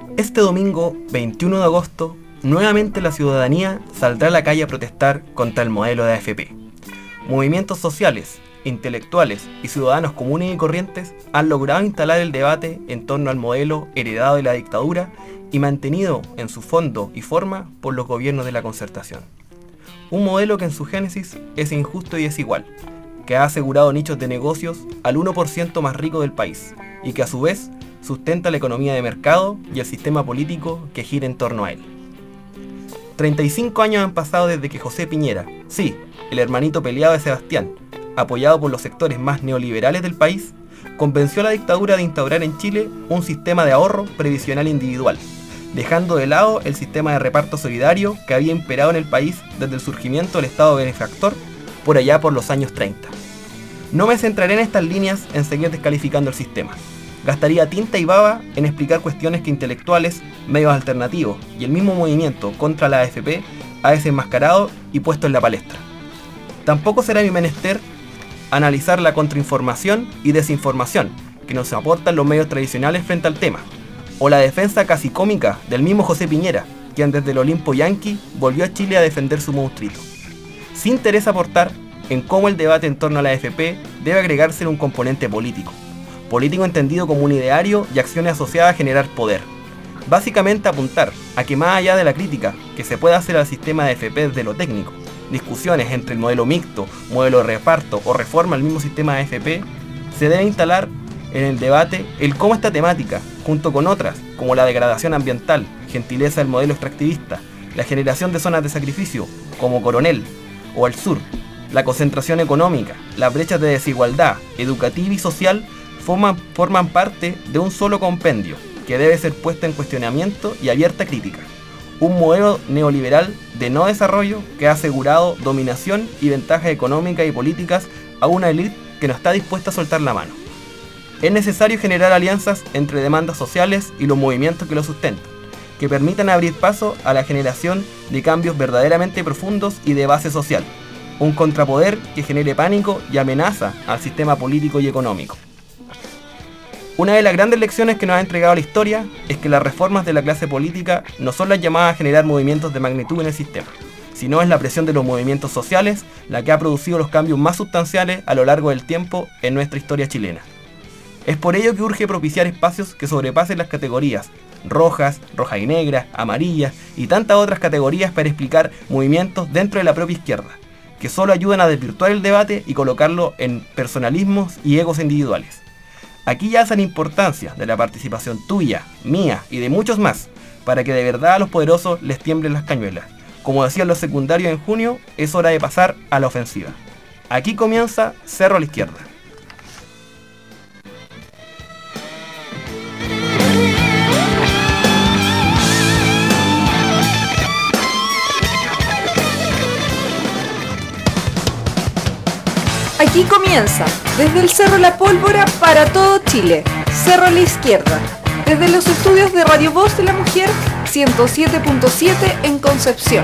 Este domingo, 21 de agosto, nuevamente la ciudadanía saldrá a la calle a protestar contra el modelo de AFP. Movimientos sociales, intelectuales y ciudadanos comunes y corrientes han logrado instalar el debate en torno al modelo heredado de la dictadura y mantenido en su fondo y forma por los gobiernos de la Concertación. Un modelo que en su génesis es injusto y desigual, que ha asegurado nichos de negocios al 1% más rico del país y que a su vez sustenta la economía de mercado y el sistema político que gira en torno a él. 35 años han pasado desde que José Piñera, sí, el hermanito peleado de Sebastián, apoyado por los sectores más neoliberales del país, convenció a la dictadura de instaurar en Chile un sistema de ahorro previsional individual, dejando de lado el sistema de reparto solidario que había imperado en el país desde el surgimiento del Estado benefactor por allá por los años 30. No me centraré en estas líneas en seguir descalificando el sistema. Gastaría tinta y baba en explicar cuestiones que intelectuales, medios alternativos y el mismo movimiento contra la AFP ha desenmascarado y puesto en la palestra. Tampoco será mi menester analizar la contrainformación y desinformación que nos aportan los medios tradicionales frente al tema, o la defensa casi cómica del mismo José Piñera, quien desde el Olimpo Yanqui volvió a Chile a defender su monstruito. Sí interesa aportar en cómo el debate en torno a la AFP debe agregarse un componente político entendido como un ideario y acciones asociadas a generar poder. Básicamente apuntar a que más allá de la crítica que se pueda hacer al sistema de AFP desde lo técnico, discusiones entre el modelo mixto, modelo de reparto o reforma al mismo sistema de AFP, se debe instalar en el debate el cómo esta temática, junto con otras como la degradación ambiental, gentileza del modelo extractivista, la generación de zonas de sacrificio como Coronel o al sur, la concentración económica, las brechas de desigualdad educativa y social forman parte de un solo compendio que debe ser puesto en cuestionamiento y abierta crítica. Un modelo neoliberal de no desarrollo que ha asegurado dominación y ventajas económicas y políticas a una élite que no está dispuesta a soltar la mano. Es necesario generar alianzas entre demandas sociales y los movimientos que lo sustentan, que permitan abrir paso a la generación de cambios verdaderamente profundos y de base social, un contrapoder que genere pánico y amenaza al sistema político y económico. Una de las grandes lecciones que nos ha entregado la historia es que las reformas de la clase política no son las llamadas a generar movimientos de magnitud en el sistema, sino es la presión de los movimientos sociales la que ha producido los cambios más sustanciales a lo largo del tiempo en nuestra historia chilena. Es por ello que urge propiciar espacios que sobrepasen las categorías rojas, roja y negra, amarillas y tantas otras categorías para explicar movimientos dentro de la propia izquierda, que solo ayudan a desvirtuar el debate y colocarlo en personalismos y egos individuales. Aquí yace la importancia de la participación tuya, mía y de muchos más, para que de verdad a los poderosos les tiemblen las cañuelas. Como decían los secundarios en junio, es hora de pasar a la ofensiva. Aquí comienza Cerro a la Izquierda. Aquí comienza, desde el Cerro La Pólvora para todo Chile, Cerro a la Izquierda, desde los estudios de Radio Voz de la Mujer, 107.7 en Concepción.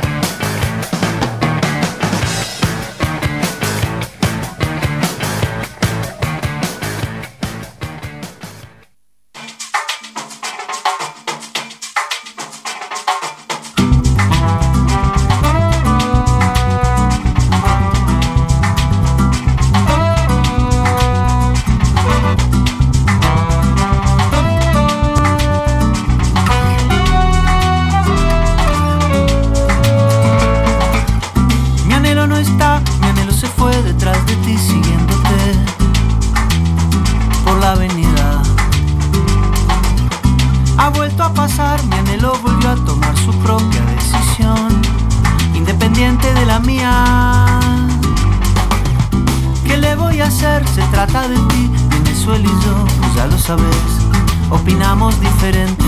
Opinamos diferente.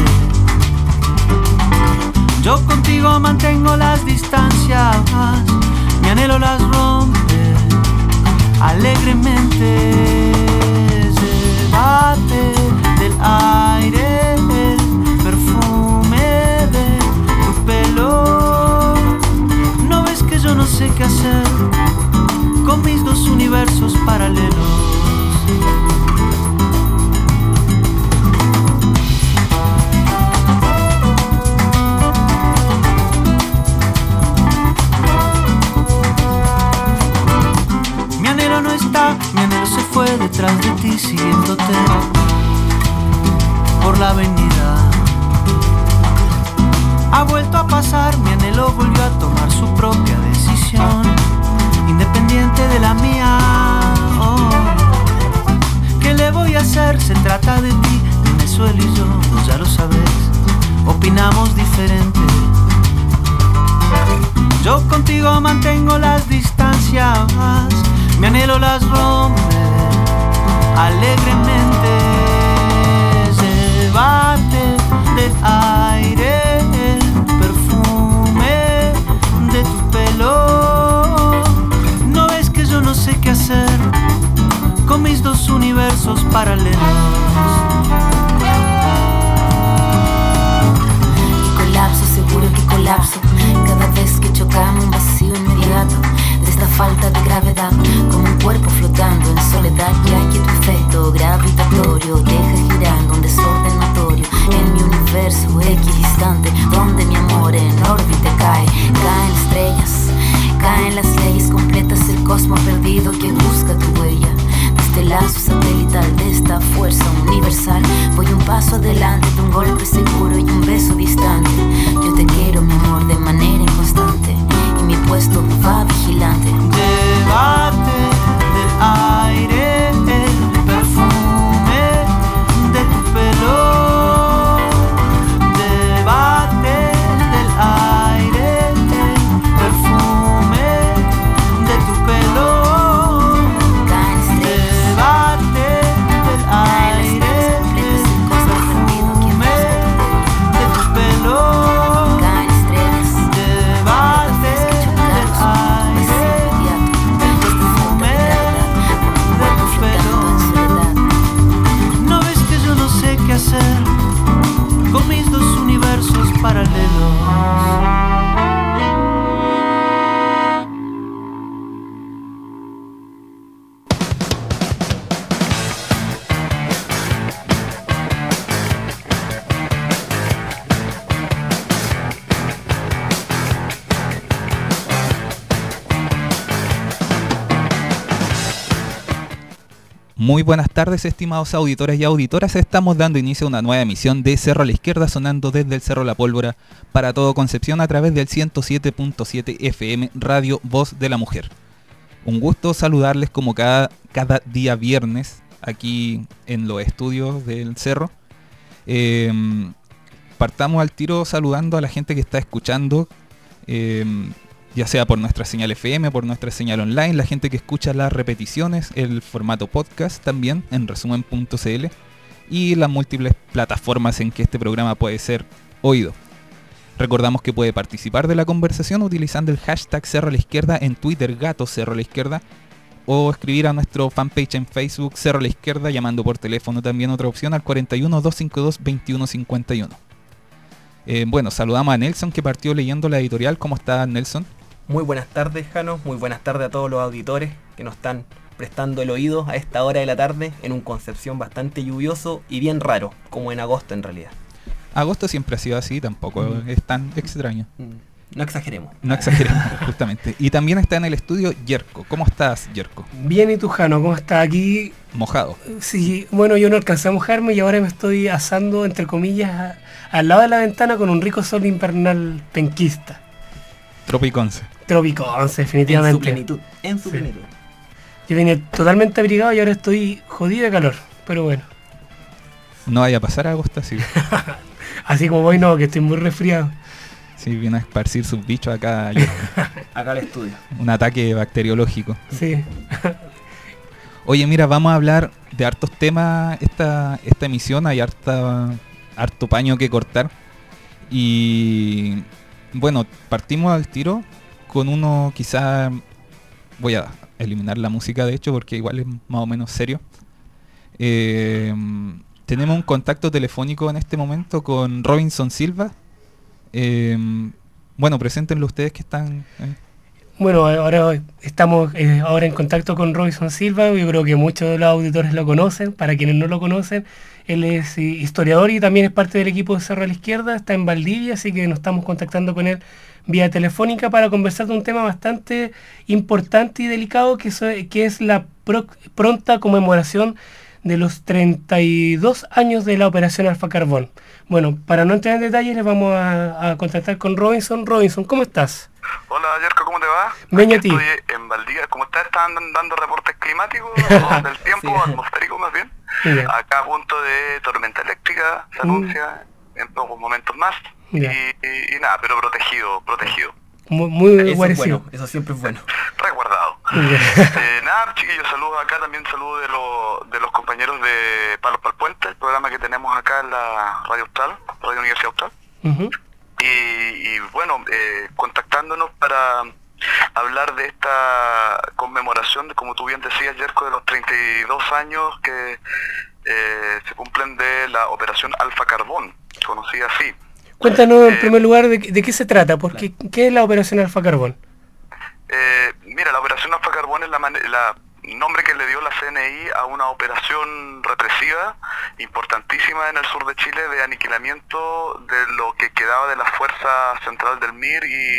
Yo contigo mantengo las distancias, mi anhelo las rompe alegremente. Debate del aire, el perfume de tu pelo. ¿No ves que yo no sé qué hacer con mis dos universos paralelos? voy siguiéndote por la avenida. Ha vuelto a pasar, mi anhelo volvió a tomar su propia decisión, independiente de la mía. Oh. ¿Qué le voy a hacer? Se trata de ti, Venezuela y yo, vos ya lo sabes, opinamos diferente. Yo contigo mantengo las distancias, mi anhelo las rompe alegremente. Llévate del aire el perfume de tu pelo. No ves que yo no sé qué hacer con mis dos universos paralelos. Y colapso, seguro que colapso. Cada vez que chocamos un vacío inmediato de esta falta de gravedad, como un cuerpo flotando en soledad, ya que tu efecto gravitatorio deja girando un desorden notorio en mi universo equidistante, donde mi amor en órbita cae. Caen estrellas, caen las leyes completas del cosmos perdido que busca tu huella. De este lazo satelital, de esta fuerza universal, voy un paso adelante de un golpe seguro y un beso distante. Yo te quiero, mi amor, de manera inconstante, y mi puesto va vigilante. Llévate del aire el perfume de tu pelo. Llévate del aire el perfume de tu pelo. Con mis dos universos paralelos. Muy buenas tardes, estimados auditores y auditoras. Estamos dando inicio a una nueva emisión de Cerro a la Izquierda, sonando desde el Cerro La Pólvora para todo Concepción a través del 107.7 FM Radio Voz de la Mujer. Un gusto saludarles como cada día viernes aquí en los estudios del Cerro. Partamos al tiro saludando a la gente que está escuchando, ya sea por nuestra señal FM, por nuestra señal online, la gente que escucha las repeticiones, el formato podcast también, en resumen.cl, y las múltiples plataformas en que este programa puede ser oído. Recordamos que puede participar de la conversación utilizando el hashtag Cerro a la Izquierda en Twitter, Gato Cerro a la Izquierda, o escribir a nuestro fanpage en Facebook, Cerro a la Izquierda, llamando por teléfono también, otra opción, al 41 252 2151. Bueno, saludamos a Nelson, que partió leyendo la editorial. ¿Cómo está, Nelson? Muy buenas tardes, Jano. Muy buenas tardes a todos los auditores que nos están prestando el oído a esta hora de la tarde en un Concepción bastante lluvioso y bien raro, como en agosto en realidad. Agosto siempre ha sido así, tampoco es tan extraño. No exageremos. No exageremos, justamente. Y también está en el estudio Yerko. ¿Cómo estás, Yerko? Bien, ¿y tú, Jano? ¿Cómo estás aquí? Mojado. Sí, bueno, yo no alcancé a mojarme y ahora me estoy asando, entre comillas, al lado de la ventana con un rico sol invernal penquista. Tropiconce. Tropiconce, definitivamente. En su plenitud. Yo vine totalmente abrigado y ahora estoy jodido de calor, pero bueno. No vaya a pasar agosto así. Así como voy, no, que estoy muy resfriado. Sí, viene a esparcir sus bichos acá. Acá al estudio. Un ataque bacteriológico. Sí. Oye, mira, vamos a hablar de hartos temas esta emisión. Hay harto paño que cortar. Y bueno, partimos al tiro con uno, quizá voy a eliminar la música de hecho porque igual es más o menos serio. Tenemos un contacto telefónico en este momento con Robinson Silva. Bueno, preséntenlo ustedes que están... Bueno, ahora estamos ahora en contacto con Robinson Silva. Yo creo que muchos de los auditores lo conocen. Para quienes no lo conocen, él es historiador y también es parte del equipo de Cerro a la Izquierda. Está en Valdivia, así que nos estamos contactando con él vía telefónica para conversar de un tema bastante importante y delicado que es la pronta conmemoración de los 32 años de la Operación Alfa Carbón. Bueno, para no entrar en detalles, les vamos a contactar con Robinson. Robinson, ¿cómo estás? Hola, Yerko, ¿cómo te va? Venga a ti. Estoy en Valdivia. ¿Cómo estás? ¿Están dando reportes climáticos o del tiempo Sí. atmosférico más bien? Ya. Acá a punto de tormenta eléctrica, se anuncia en pocos momentos más. Ya. Y nada, pero protegido. Muy Eso es guarecido. bueno, eso siempre es bueno. Resguardado. Ya. Nada, chiquillos, saludos acá, también saludos de los compañeros de Palos para el Puente, el programa que tenemos acá en la Radio Austral, Radio Universidad Austral. Ujú. Y bueno, contactándonos para hablar de esta conmemoración, como tú bien decías, Yerko, de los 32 años que se cumplen de la Operación Alfa Carbón, conocida así. Cuéntanos en primer lugar de qué se trata, porque ¿qué es la Operación Alfa Carbón? Mira, la Operación Alfa Carbón es la nombre que le dio la CNI a una operación represiva importantísima en el sur de Chile de aniquilamiento de lo que quedaba de la fuerza central del MIR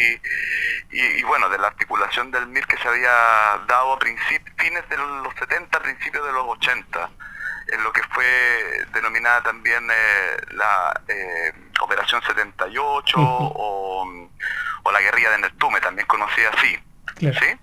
y bueno, de la articulación del MIR que se había dado a fines de los 70, principios de los 80, en lo que fue denominada también la Operación 78 o la guerrilla de Nertume, también conocida así. Claro. ¿Sí?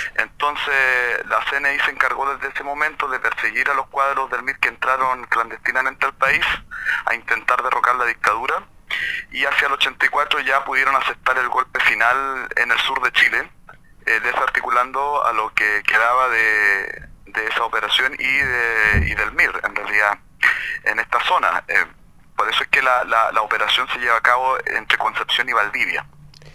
Entonces la CNI se encargó desde ese momento de perseguir a los cuadros del MIR que entraron clandestinamente al país a intentar derrocar la dictadura, y hacia el 84 ya pudieron aceptar el golpe final en el sur de Chile, desarticulando a lo que quedaba de esa operación y del MIR en realidad en esta zona. Por eso es que la operación se lleva a cabo entre Concepción y Valdivia.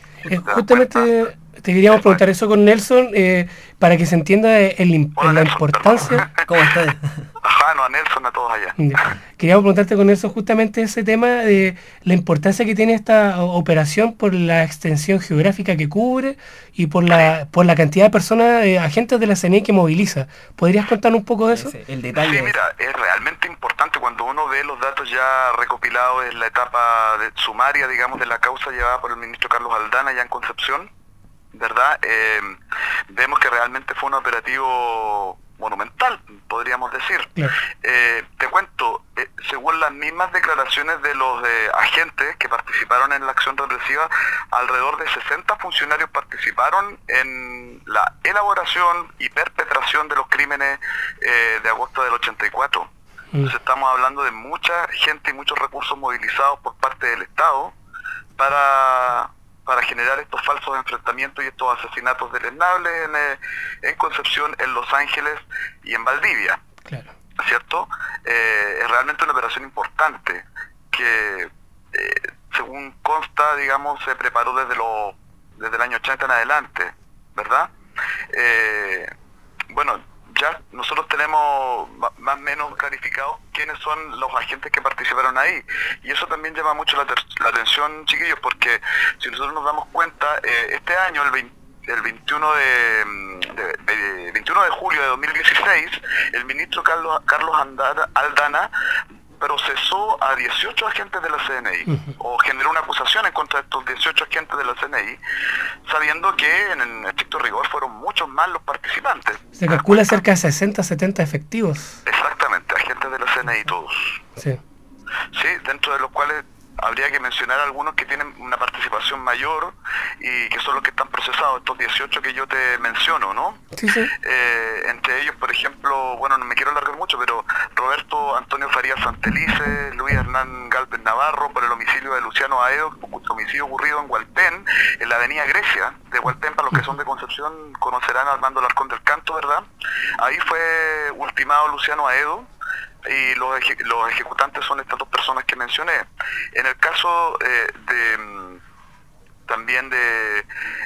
Justamente te queríamos preguntar eso con Nelson, para que se entienda Hola, la Nelson, importancia. ¿Cómo estás? Ajá, no, a Nelson, a todos allá. Queríamos preguntarte con Nelson justamente ese tema de la importancia que tiene esta operación por la extensión geográfica que cubre y por la cantidad de personas, agentes de la CNI que moviliza. ¿Podrías contarnos un poco de eso? El detalle. Sí, mira, es realmente importante cuando uno ve los datos ya recopilados en la etapa sumaria, digamos, de la causa llevada por el ministro Carlos Aldana ya en Concepción, ¿verdad? Vemos que realmente fue un operativo monumental, podríamos decir. Claro. Te cuento, según las mismas declaraciones de los agentes que participaron en la acción represiva, alrededor de 60 funcionarios participaron en la elaboración y perpetración de los crímenes de agosto del 84. Entonces estamos hablando de mucha gente y muchos recursos movilizados por parte del Estado para generar estos falsos enfrentamientos y estos asesinatos deleznables en Concepción, en Los Ángeles y en Valdivia. Claro. ¿Cierto? Es realmente una operación importante que, según consta, digamos, se preparó desde el año 80 en adelante, ¿verdad? Bueno, ya nosotros tenemos más o menos clarificados quiénes son los agentes que participaron ahí, y eso también llama mucho la atención, chiquillos, porque si nosotros nos damos cuenta, este año, el 21 de julio de 2016, el ministro Carlos Aldana procesó a 18 agentes de la CNI, o generó una acusación en contra de estos 18 agentes de la CNI, sabiendo que en estricto rigor fueron muchos más los participantes. Se calcula cerca de 60, 70 efectivos. Exactamente, agentes de la CNI todos. Sí. Sí, dentro de los cuales habría que mencionar algunos que tienen una participación mayor y que son los que están procesados, estos 18 que yo te menciono, ¿no? Sí, sí. Entre ellos, por ejemplo, bueno, no me quiero alargar mucho, pero Roberto Antonio Farías Santelice, Luis Hernán Galvez Navarro, por el homicidio de Luciano Aedo, homicidio ocurrido en Hualpén, en la avenida Grecia de Hualpén. Para los que son de Concepción conocerán a Armando Larcón del Canto, ¿verdad? Ahí fue ultimado Luciano Aedo, y los ejecutantes son estas dos personas que mencioné. En el caso también de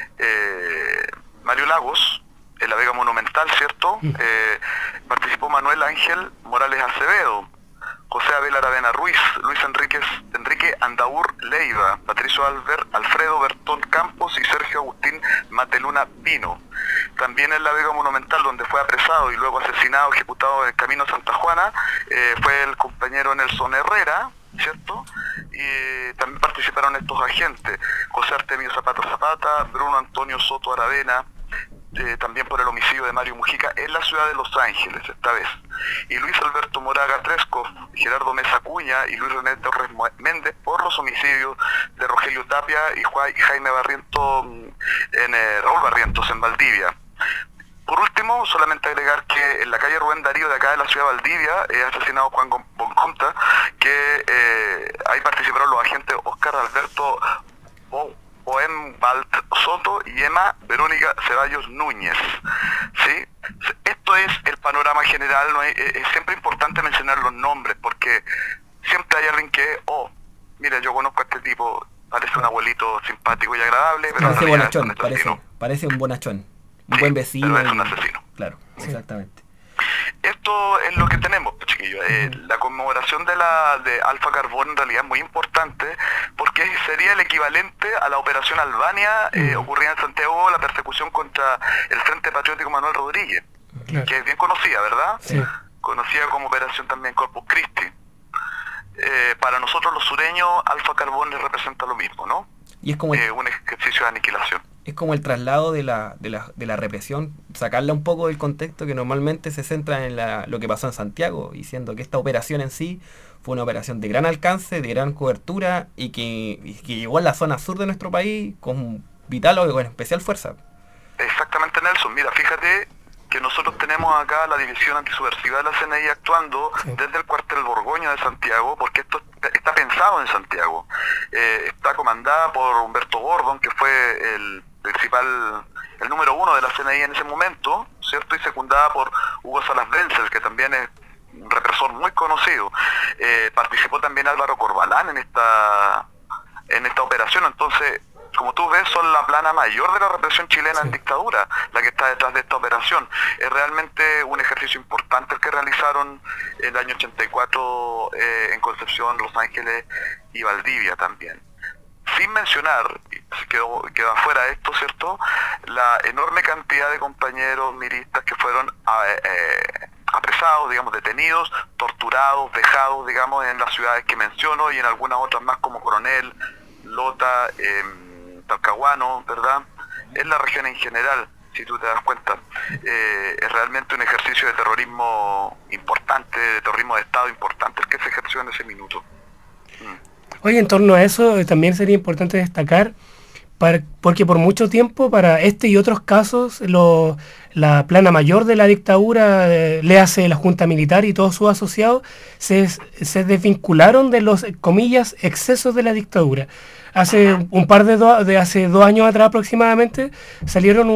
Mario Lagos, en la Vega Monumental, ¿cierto? Participó Manuel Ángel Morales Acevedo, José Abel Aravena Ruiz, Luis Enrique Andaur Leiva, Patricio Alfredo Bertón Campos y Sergio Agustín Mateluna Pino. También en la Vega Monumental, donde fue apresado y luego asesinado, ejecutado en el Camino Santa Juana, fue el compañero Nelson Herrera, ¿cierto? Y también participaron estos agentes, José Artemio Zapata, Bruno Antonio Soto Aravena, también por el homicidio de Mario Mujica en la ciudad de Los Ángeles, esta vez. y Luis Alberto Moraga Tresco, Gerardo Mesa Cuña y Luis René Torres Méndez por los homicidios de Rogelio Tapia y Jaime Barrientos Raúl Barrientos en Valdivia. Por último, solamente agregar que en la calle Rubén Darío de acá de la ciudad de Valdivia asesinado Juan Bonconta, que ahí participaron los agentes Óscar Alberto Boenwald Soto y Emma Verónica Ceballos Núñez. ¿Sí? Esto es el panorama general. No es siempre importante mencionar los nombres porque siempre hay alguien que, mira, yo conozco a este tipo, parece un abuelito simpático y agradable, pero parece bonachón, es parece un bonachón. Un sí, buen vecino. Pero es un asesino. Claro, sí. Exactamente. Esto es lo que tenemos, chiquillos. La conmemoración de Alfa Carbón en realidad es muy importante porque sería el equivalente a la Operación Albania ocurrida en Santiago, la persecución contra el Frente Patriótico Manuel Rodríguez, que es bien conocida, ¿verdad? Sí. Conocida como Operación también Corpus Christi. Para nosotros los sureños, Alfa Carbón les representa lo mismo, ¿no? Y es como un ejercicio de aniquilación. Es como el traslado de la represión, sacarla un poco del contexto que normalmente se centra en lo que pasó en Santiago, diciendo que esta operación en sí fue una operación de gran alcance, de gran cobertura y que llegó a la zona sur de nuestro país con vital o con especial fuerza. Exactamente, Nelson. Mira, fíjate que nosotros tenemos acá la división antisubversiva de la CNI actuando desde el cuartel Borgoña de Santiago, porque esto está pensado en Santiago. Está comandada por Humberto Gordon, que fue el número 1 de la CNI en ese momento, ¿cierto? Y secundada por Hugo Salas Wenzel, que también es un represor muy conocido. Participó también Álvaro Corbalán en esta operación. Entonces, como tú ves, son la plana mayor de la represión chilena en dictadura, la que está detrás de esta operación. Es realmente un ejercicio importante el que realizaron el año 84 en Concepción, Los Ángeles y Valdivia también. Sin mencionar, quedó afuera esto, ¿cierto?, la enorme cantidad de compañeros miristas que fueron apresados, digamos, detenidos, torturados, vejados, digamos, en las ciudades que menciono y en algunas otras más como Coronel, Lota, Talcahuano, ¿verdad? En la región en general, si tú te das cuenta, es realmente un ejercicio de terrorismo importante, de terrorismo de Estado importante el que se ejerció en ese minuto. Oye, en torno a eso también sería importante destacar, porque por mucho tiempo para este y otros casos la plana mayor de la dictadura, le hace la Junta Militar y todos sus asociados, se desvincularon de los, comillas, excesos de la dictadura. Hace hace 2 años atrás aproximadamente salieron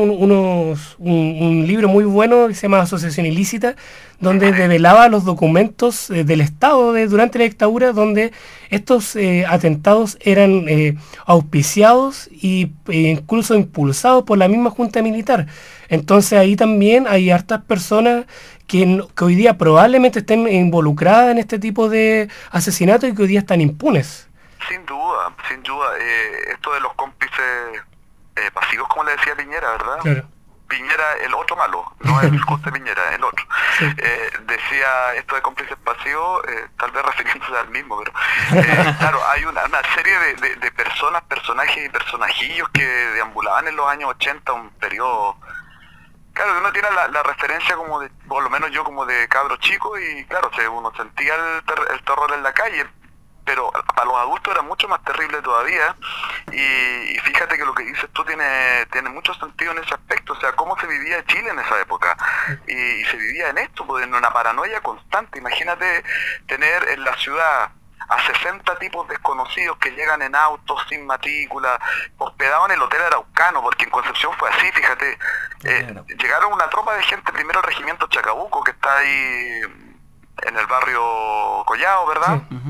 un libro muy bueno que se llama Asociación Ilícita, donde develaba los documentos del Estado durante la dictadura, donde estos atentados eran auspiciados e incluso impulsados por la misma Junta Militar. Entonces ahí también hay hartas personas que hoy día probablemente estén involucradas en este tipo de asesinatos y que hoy día están impunes. Sin duda, sin duda. Esto de los cómplices pasivos, como le decía Piñera, ¿verdad? Claro. Piñera, el otro malo, no el José Piñera, el otro. Sí. Decía esto de cómplices pasivos, tal vez refiriéndose al mismo, pero claro, hay una serie de personas, personajes y personajillos que deambulaban en los años 80, un periodo. Claro, uno tiene la referencia como de, por lo menos yo como de cabro chico, y claro, uno sentía el terror en la calle, pero para los adultos era mucho más terrible todavía, y fíjate que lo que dices tú tiene mucho sentido en ese aspecto. O sea, cómo se vivía Chile en esa época, y se vivía en esto, pues, en una paranoia constante. Imagínate tener en la ciudad a 60 tipos desconocidos que llegan en autos sin matrícula, hospedados en el Hotel Araucano, porque en Concepción fue así, fíjate. Llegaron una tropa de gente, primero al regimiento Chacabuco, que está ahí en el barrio Collao, ¿verdad? Sí.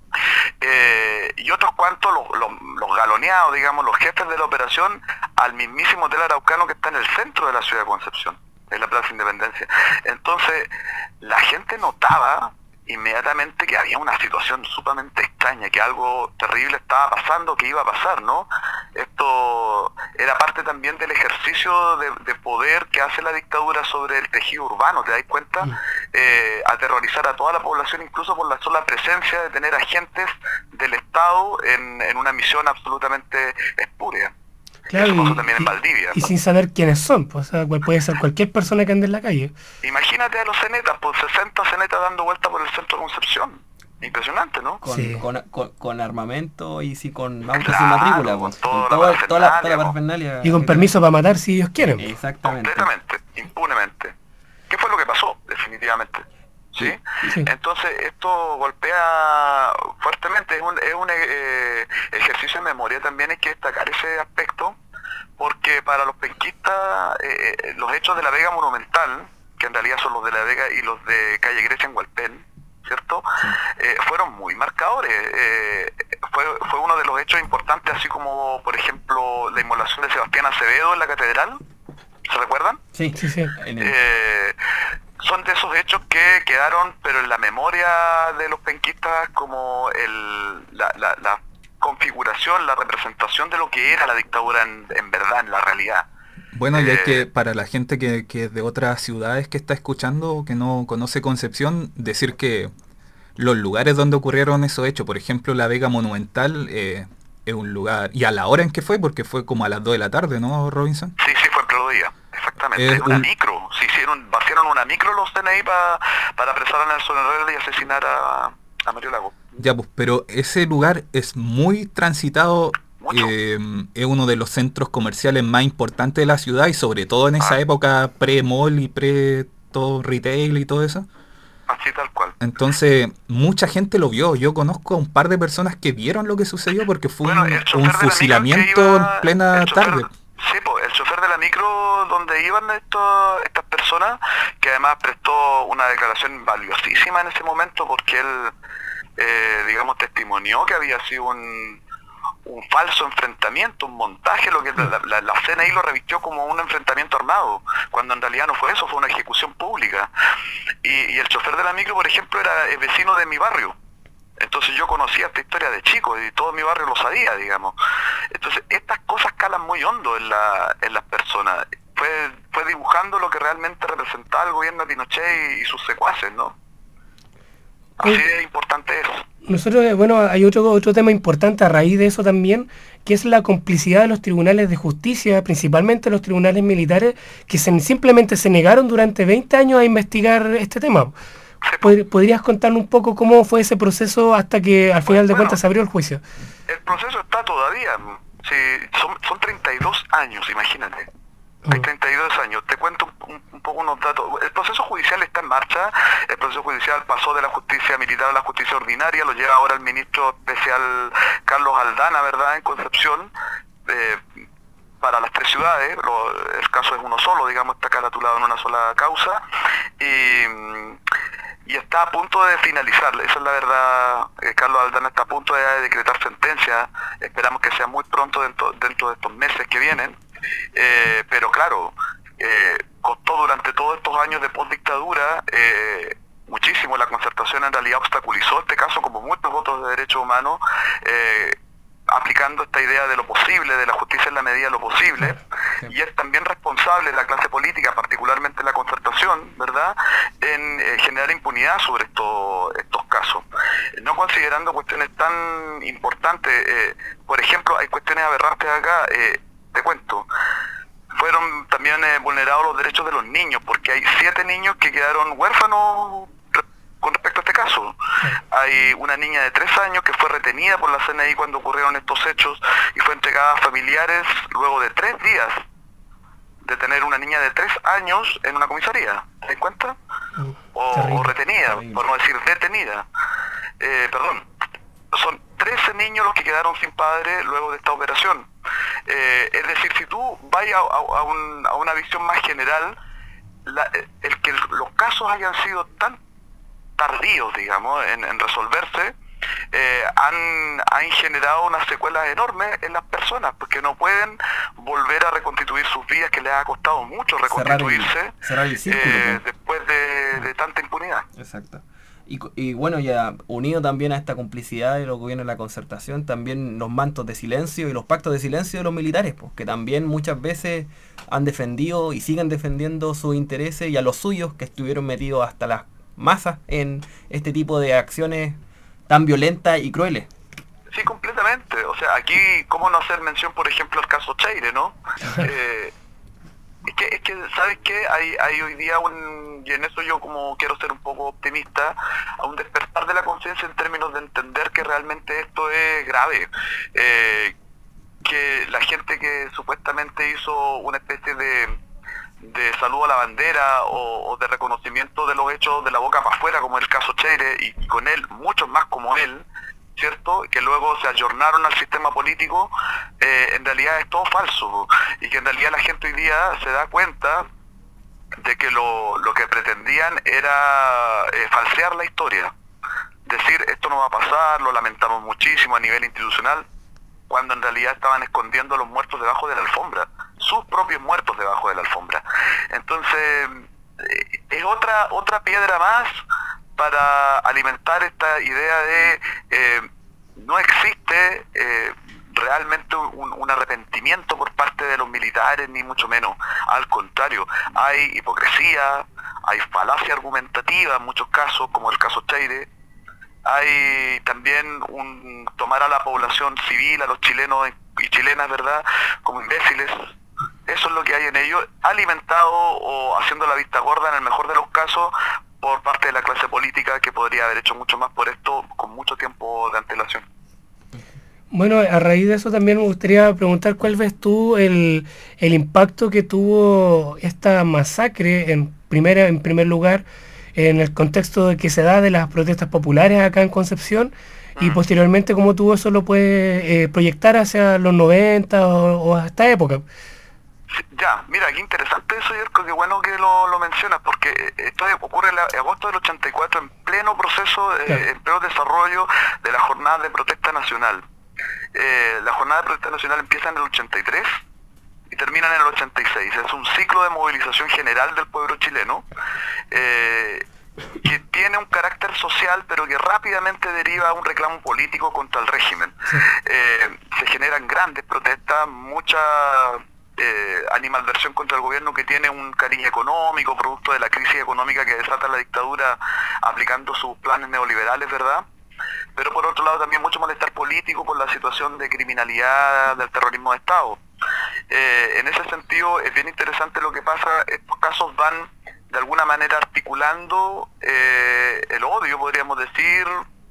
Y otros cuantos, los galoneados, digamos, los jefes de la operación, al mismísimo Hotel Araucano, que está en el centro de la ciudad de Concepción, en la Plaza Independencia. Entonces, la gente notaba inmediatamente que había una situación sumamente extraña, que algo terrible estaba pasando, que iba a pasar, ¿no? Esto era parte también del ejercicio de poder que hace la dictadura sobre el tejido urbano, ¿te das cuenta? Aterrorizar a toda la población, incluso por la sola presencia de tener agentes del Estado en una misión absolutamente espúrea. Claro, Eso pasó también en Valdivia. y sin saber quiénes son, pues, o sea, puede ser cualquier persona que ande en la calle. Imagínate a los cenetas, pues 60 cenetas dando vuelta por el centro de Concepción. Impresionante, ¿no? Con, Sí. con armamento y sí con autos Claro, sin matrícula, con pues, toda con la toda la parafernalia, parafernalia. Y con permiso para matar si ellos quieren. Exactamente. Completamente, impunemente. ¿Qué fue lo que pasó? Definitivamente. ¿Sí? Sí. Entonces esto golpea fuertemente, es un ejercicio de memoria. También hay que destacar ese aspecto, porque para los penquistas los hechos de la Vega Monumental, que en realidad son los de la Vega y los de Calle Grecia en Hualpén, ¿cierto? Fueron muy marcadores. Fue uno de los hechos importantes, así como por ejemplo la inmolación de Sebastián Acevedo en la catedral. ¿Se recuerdan? Sí, Sí, sí. Son de esos hechos que quedaron, pero en la memoria de los penquistas, como la configuración, la representación de lo que era la dictadura en verdad, en la realidad. Bueno, y hay que, para la gente que es de otras ciudades que está escuchando o que no conoce Concepción, decir que los lugares donde ocurrieron esos hechos, por ejemplo, la Vega Monumental, es un lugar, y a la hora en que fue, porque fue como a las 2 de la tarde, ¿no, Robinson? Sí, fue en pleno día, exactamente. Es Una un- micro, vaciaron una micro los DNI para apresar a Nelson Herrera y asesinar a Mario Lago. Ya, pues, pero ese lugar es muy transitado, Mucho. es uno de los centros comerciales más importantes de la ciudad y sobre todo en esa época pre-mall y pre-todo retail y todo eso. Así tal cual. Entonces, mucha gente lo vio. Yo conozco a un par de personas que vieron lo que sucedió porque fue Bueno, un el chofer de la micro fusilamiento que iba- en plena el chofer- tarde. Sí, pues, el chofer de la micro donde iban estas personas, que además prestó una declaración valiosísima en ese momento porque él, digamos, testimonió que había sido un falso enfrentamiento, un montaje, lo que la CNI lo revistió como un enfrentamiento armado, cuando en realidad no fue eso, fue una ejecución pública. Y el chofer de la micro, por ejemplo, era vecino de mi barrio. Entonces yo conocía esta historia de chico y todo mi barrio lo sabía, digamos. Entonces estas cosas calan muy hondo en las personas. Fue dibujando lo que realmente representaba el gobierno de Pinochet y sus secuaces, ¿no? Así de importante es. Nosotros, bueno, hay otro tema importante a raíz de eso también, que es la complicidad de los tribunales de justicia, principalmente los tribunales militares, que simplemente se negaron durante 20 años a investigar este tema. ¿Podrías contarnos un poco cómo fue ese proceso hasta que al final de cuentas se abrió el juicio? El proceso está todavía. Sí, son 32 años, imagínate. Hay 32 años. Te cuento un poco unos datos. El proceso judicial está en marcha. El proceso judicial pasó de la justicia militar a la justicia ordinaria. Lo lleva ahora el ministro especial Carlos Aldana, ¿verdad?, en Concepción. Para las 3 ciudades. El caso es uno solo, digamos, está caratulado en una sola causa. Y está a punto de finalizar, esa es la verdad. Carlos Aldana está a punto de decretar sentencia, esperamos que sea muy pronto dentro de estos meses que vienen, pero claro, costó durante todos estos años de postdictadura muchísimo. La Concertación en realidad obstaculizó este caso, como muchos otros de derechos humanos, aplicando esta idea de lo posible, de la justicia en la medida de lo posible, y es también responsable la clase política, particularmente la Concertación, ¿verdad?, en generar impunidad sobre estos casos, no considerando cuestiones tan importantes. Por ejemplo, hay cuestiones aberrantes acá, te cuento. Fueron también vulnerados los derechos de los niños, porque hay 7 niños que quedaron huérfanos con respecto a este caso. Hay una niña de 3 años que fue retenida por la CNI cuando ocurrieron estos hechos y fue entregada a familiares luego de 3 días de tener una niña de 3 años en una comisaría. ¿Te das cuenta? O retenida, por no decir detenida. Perdón. Son 13 niños los que quedaron sin padre luego de esta operación. Es decir, si tú vas a una visión más general, el que los casos hayan sido tan tardíos, digamos, en resolverse, han generado unas secuelas enormes en las personas, porque no pueden volver a reconstituir sus vidas, que les ha costado mucho reconstituirse cerrar el círculo, pues. después de tanta impunidad. Exacto. Y bueno, ya unido también a esta complicidad de los gobiernos de la Concertación, también los mantos de silencio y los pactos de silencio de los militares, pues, que también muchas veces han defendido y siguen defendiendo sus intereses y a los suyos, que estuvieron metidos hasta las masas en este tipo de acciones tan violentas y crueles. Sí, completamente. O sea, aquí, ¿cómo no hacer mención, por ejemplo, al caso Cheire, ¿no? Es que, ¿sabes qué? Hay hoy día y en eso yo como quiero ser un poco optimista, a un despertar de la conciencia en términos de entender que realmente esto es grave. Que la gente que supuestamente hizo una especie de saludo a la bandera o de reconocimiento de los hechos de la boca para afuera, como el caso Cheire, y con él, muchos más como él, ¿cierto? Que luego se ayornaron al sistema político, en realidad es todo falso, y que en realidad la gente hoy día se da cuenta de que lo que pretendían era falsear la historia, decir esto no va a pasar, lo lamentamos muchísimo a nivel institucional, cuando en realidad estaban escondiendo a los muertos debajo de la alfombra, sus propios muertos debajo de la alfombra. Entonces, es otra piedra más para alimentar esta idea de no existe realmente un arrepentimiento por parte de los militares, ni mucho menos. Al contrario, hay hipocresía, hay falacia argumentativa en muchos casos, como el caso Cheire. Hay también tomar a la población civil, a los chilenos y chilenas, ¿verdad?, como imbéciles. Eso es lo que hay en ello, alimentado o haciendo la vista gorda en el mejor de los casos por parte de la clase política, que podría haber hecho mucho más por esto con mucho tiempo de antelación. Bueno, a raíz de eso también me gustaría preguntar cuál ves tú el impacto que tuvo esta masacre en primer lugar en el contexto de que se da de las protestas populares acá en Concepción, y posteriormente cómo tú eso lo puedes proyectar hacia los 90 o a esta época. Ya, mira, qué interesante eso, Yerko, qué bueno que lo mencionas, porque esto ocurre en agosto del 84, en pleno proceso, en pleno desarrollo de la jornada de protesta nacional. La jornada de protesta nacional empieza en el 83 y termina en el 86. Es un ciclo de movilización general del pueblo chileno, que tiene un carácter social, pero que rápidamente deriva a un reclamo político contra el régimen. Se generan grandes protestas, mucha animadversión contra el gobierno, que tiene un cariño económico, producto de la crisis económica que desata la dictadura aplicando sus planes neoliberales, ¿verdad? Pero por otro lado también mucho malestar político por la situación de criminalidad del terrorismo de Estado. En ese sentido es bien interesante lo que pasa. Estos casos van de alguna manera articulando el odio, podríamos decir,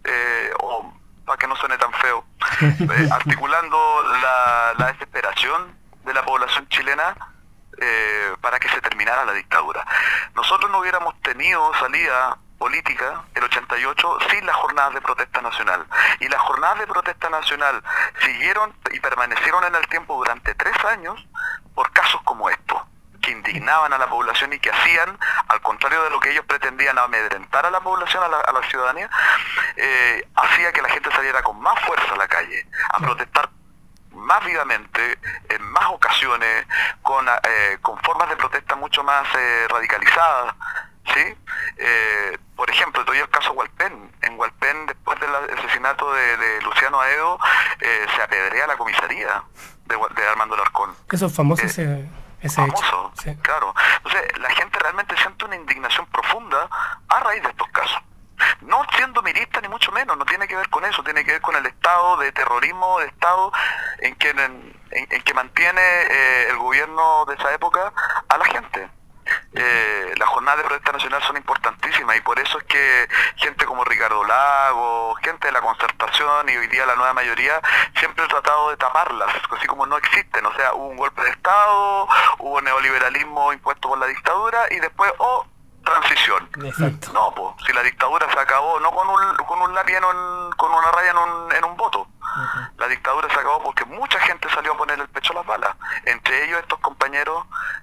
o para que no suene tan feo, articulando la desesperación de la población chilena para que se terminara la dictadura. Nosotros no hubiéramos tenido salida política el 88 sin las jornadas de protesta nacional, y las jornadas de protesta nacional siguieron y permanecieron en el tiempo durante 3 años por casos como estos, que indignaban a la población y que hacían, al contrario de lo que ellos pretendían, amedrentar a la población, a la ciudadanía, hacía que la gente saliera con más fuerza a la calle a protestar más vivamente, en más ocasiones, con formas de protesta mucho más radicalizadas, ¿sí? Por ejemplo, te doy el caso Hualpén. En Hualpén, después del asesinato de Luciano Aedo, se apedrea la comisaría de Armando Larcón. Eso es famoso, ese famoso, hecho. Sí. Claro. Entonces, la gente realmente siente una indignación profunda a raíz de estos casos. No siendo mirista ni mucho menos, no tiene que ver con eso, tiene que ver con el estado de terrorismo, de estado en que mantiene el gobierno de esa época a la gente. Las jornadas de protesta nacional son importantísimas, y por eso es que gente como Ricardo Lagos, gente de la Concertación y hoy día la nueva mayoría siempre ha tratado de taparlas, así como no existen. O sea, hubo un golpe de Estado, hubo neoliberalismo impuesto por la dictadura y después transición. Exacto. No, pues, si la dictadura se acabó no con un lápiz, con una raya en un voto. La dictadura se acabó porque mucha gente salió a poner el pecho a las balas, entre ellos estos compañeros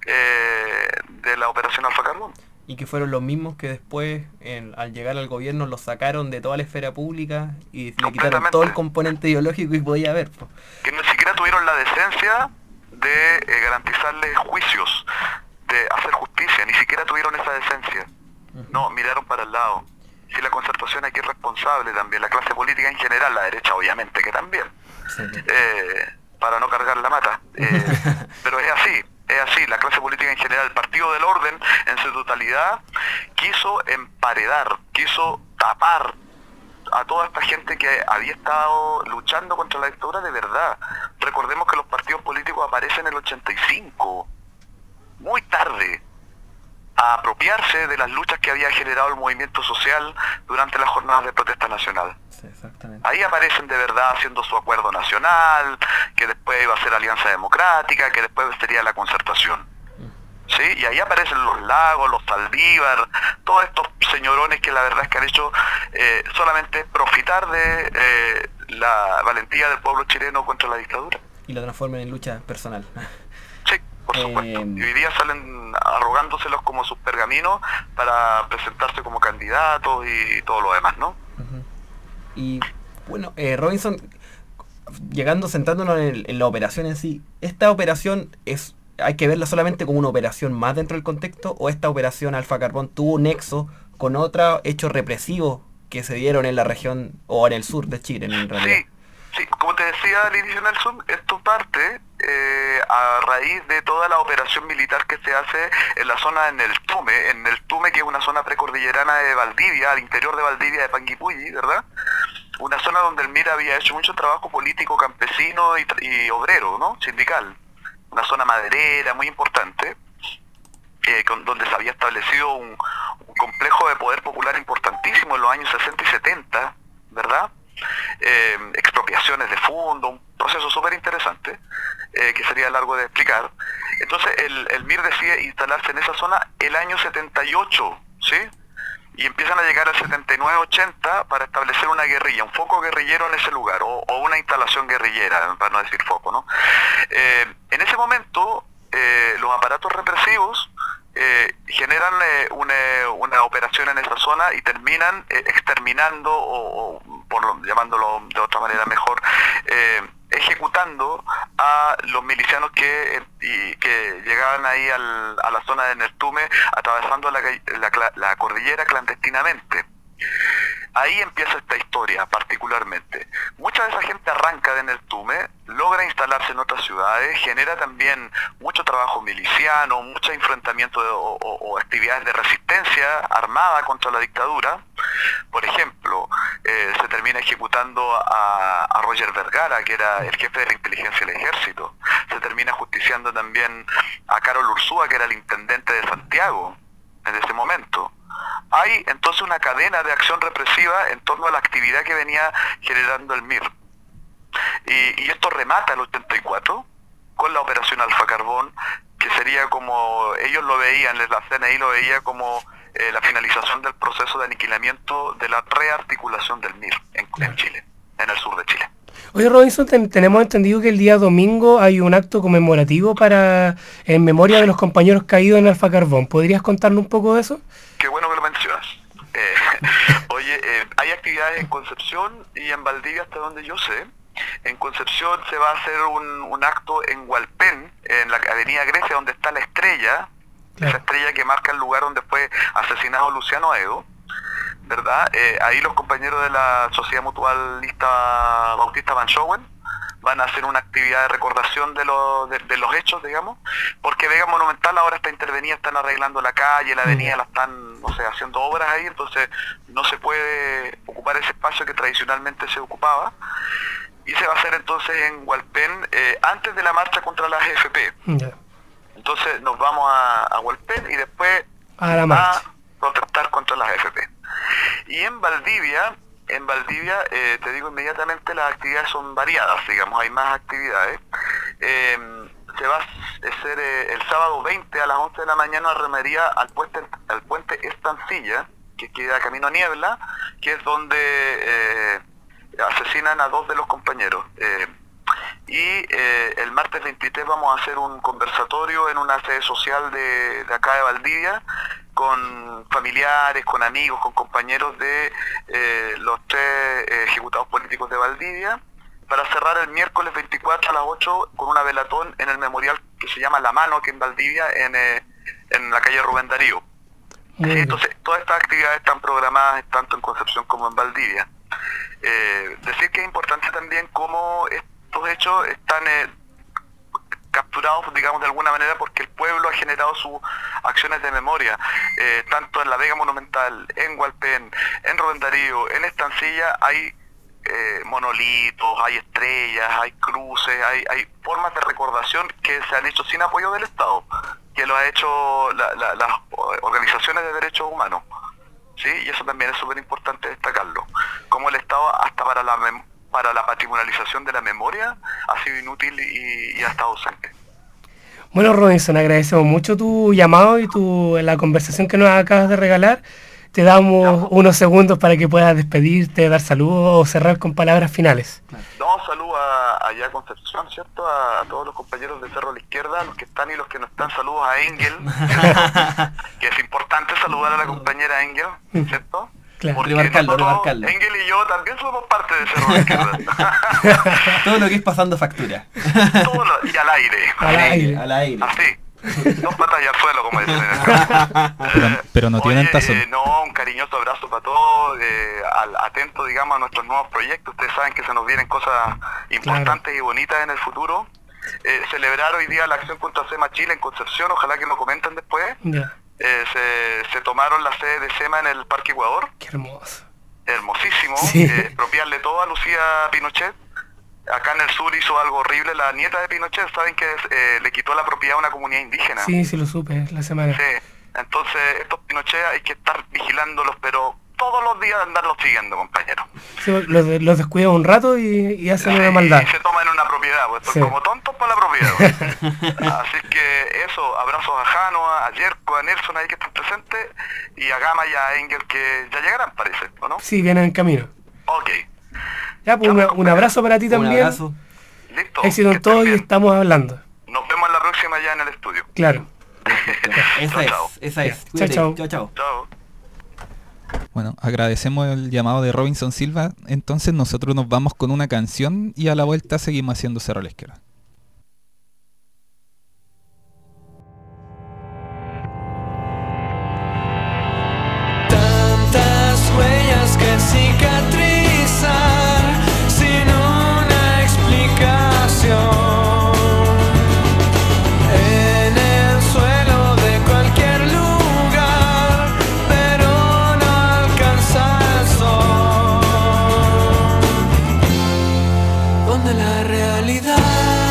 de la operación Alfa Carbón. Y que fueron los mismos que después, al llegar al gobierno, los sacaron de toda la esfera pública y le quitaron todo el componente ideológico que podía haber. Que ni siquiera tuvieron la decencia de garantizarles juicios, de hacer justicia, ni siquiera tuvieron esa decencia. No, miraron para el lado. Si la Concertación aquí es responsable también, la clase política en general, la derecha obviamente que también, sí. Para no cargar la mata, pero es así, la clase política en general, el Partido del Orden en su totalidad quiso emparedar, quiso tapar a toda esta gente que había estado luchando contra la dictadura de verdad. Recordemos que los partidos políticos aparecen en el 85, muy tarde, a apropiarse de las luchas que había generado el movimiento social durante las jornadas de protesta nacional. Sí, exactamente. Ahí aparecen de verdad haciendo su acuerdo nacional, que después iba a ser Alianza Democrática, que después sería la Concertación. ¿Sí? Y ahí aparecen los Lagos, los Saldívar, todos estos señorones que la verdad es que han hecho solamente profitar de la valentía del pueblo chileno contra la dictadura. Y lo transforman en lucha personal. Sí, por supuesto. Y hoy día salen arrogándoselos como sus pergaminos para presentarse como candidatos y todo lo demás, ¿no? Uh-huh. Y bueno, Robinson, centrándonos en la operación en sí, ¿esta operación hay que verla solamente como una operación más dentro del contexto, o esta operación Alfa Carbón tuvo un nexo con otros hechos represivos que se dieron en la región o en el sur de Chile en realidad? Sí, como te decía al inicio, Nelson, esto parte a raíz de toda la operación militar que se hace en la zona en el Tume, que es una zona precordillerana de Valdivia, al interior de Valdivia, de Panguipulli, ¿verdad? Una zona donde el MIR había hecho mucho trabajo político, campesino y obrero, ¿no? Sindical. Una zona maderera muy importante, donde se había establecido un complejo de poder popular importantísimo en los años 60 y 70, ¿verdad? Expropiaciones de fondos, un proceso súper interesante, que sería largo de explicar. Entonces el MIR decide instalarse en esa zona el año 78, ¿sí? Y empiezan a llegar al 79-80 para establecer una guerrilla, un foco guerrillero en ese lugar, o una instalación guerrillera, para no decir foco, ¿no? En ese momento, los aparatos represivos generan una operación en esa zona y terminan exterminando, o llamándolo de otra manera mejor, ejecutando a los milicianos que llegaban ahí a la zona de Nertume, atravesando la cordillera clandestinamente. Ahí empieza esta historia particularmente. Mucha de esa gente arranca de Nertume, logra instalarse en otras ciudades, genera también mucho trabajo miliciano, mucho enfrentamiento o actividades de resistencia armada contra la dictadura. Por ejemplo, se termina ejecutando a Roger Vergara, que era el jefe de la inteligencia del ejército. Se termina justiciando también a Carol Ursúa, que era el intendente de Santiago en ese momento. Hay entonces una cadena de acción represiva en torno a la actividad que venía generando el MIR. Y esto remata el 84 con la operación Alfa Carbón, que sería como ellos lo veían, la CNI lo veía como la finalización del proceso de aniquilamiento de la rearticulación del MIR en Chile, en el sur de Chile. Oye, Robinson, tenemos entendido que el día domingo hay un acto conmemorativo en memoria de los compañeros caídos en Alfa Carbón. ¿Podrías contarnos un poco de eso? Qué bueno que lo mencionas. Oye, hay actividades en Concepción y en Valdivia, hasta donde yo sé. En Concepción se va a hacer un acto en Hualpén, en la avenida Grecia, donde está la estrella, claro. Esa estrella que marca el lugar donde fue asesinado Luciano Edo, ¿verdad? Ahí los compañeros de la Sociedad Mutualista Bautista Van Schowen van a hacer una actividad de recordación de los hechos, digamos, porque Vega Monumental ahora está intervenida, están arreglando la calle, la avenida, la están, no sé, haciendo obras ahí, entonces no se puede ocupar ese espacio que tradicionalmente se ocupaba, y se va a hacer entonces en Hualpén, antes de la marcha contra las AFP. Yeah. Entonces nos vamos a Hualpén y después a protestar contra las AFP. Y en Valdivia, te digo inmediatamente, las actividades son variadas, digamos, hay más actividades. Se va a hacer el sábado 20 a las 11 de la mañana romería al puente Estancilla, que queda camino a Niebla, que es donde asesinan a 2 de los compañeros. Y el martes 23 vamos a hacer un conversatorio en una sede social de acá de Valdivia, con familiares, con amigos, con compañeros de los 3 ejecutados políticos de Valdivia, para cerrar el miércoles 24 a las 8 con una velatón en el memorial que se llama La Mano, que en Valdivia, en la calle Rubén Darío. ¿Sí? Entonces, todas estas actividades están programadas tanto en Concepción como en Valdivia. Decir que es importante también cómo estos hechos están capturados conmemorados, digamos, de alguna manera, porque el pueblo ha generado sus acciones de memoria, tanto en la Vega Monumental, en Hualpén, en Rubén Darío, en Estancilla, hay monolitos, hay estrellas, hay cruces, hay formas de recordación que se han hecho sin apoyo del Estado, que lo ha hecho las organizaciones de derechos humanos, ¿sí? Y eso también es súper importante destacarlo, como el Estado hasta para la patrimonialización de la memoria ha sido inútil y ha estado ausente. Bueno, Robinson, agradecemos mucho tu llamado y la conversación que nos acabas de regalar. Te damos unos segundos para que puedas despedirte, dar saludos o cerrar con palabras finales. No, saludos allá a Concepción, ¿cierto? A todos los compañeros de Cerro a la Izquierda, los que están y los que no están. Saludos a Engel, que es importante saludar a la compañera Engel, ¿cierto? Claro. Porque Remarcarlo. Engel y yo también somos parte de Cerro a la Izquierda. Todo lo que es pasando factura. Y al aire. Al aire. Así. 2 patas y al suelo, como dicen en el campo. Pero no tienen tazón. No, un cariñoso abrazo para todos, atento, digamos, a nuestros nuevos proyectos. Ustedes saben que se nos vienen cosas importantes y bonitas en el futuro. Celebrar hoy día la acción contra SEMA Chile en Concepción, ojalá que lo comenten después. Ya. Se tomaron la sede de SEMA en el Parque Ecuador. Qué hermoso. Hermosísimo. Sí. Expropiarle todo a Lucía Pinochet. Acá en el sur hizo algo horrible, la nieta de Pinochet, saben que le quitó la propiedad a una comunidad indígena. Sí, lo supe la semana. Sí, entonces estos Pinochet hay que estar vigilándolos, pero todos los días andarlos siguiendo, compañeros. Sí, los descuidan un rato y hacen una maldad. Y se toman una propiedad, pues Sí. como tontos para la propiedad. Pues. Así que eso, abrazos a Jano, a Yerko, a Nelson ahí que están presentes, y a Gama y a Engel que ya llegarán, parece, ¿o no? Sí, vienen en camino. Ok, Ya, pues un abrazo para ti Un también. abrazo. listo. Éxito que en todo estén y bien. estamos hablando. Nos vemos en la próxima ya en el estudio. Claro. Chao. Esa es. Chao, Cuídate. chao. Chao. Chao. Bueno, agradecemos el llamado de Robinson Silva. Entonces nosotros nos vamos con una canción y a la vuelta seguimos haciendo Cerro a la Izquierda. Tantas huellas que cicatrizan sin una explicación. En el suelo de cualquier lugar, pero no alcanza el sol. Donde la realidad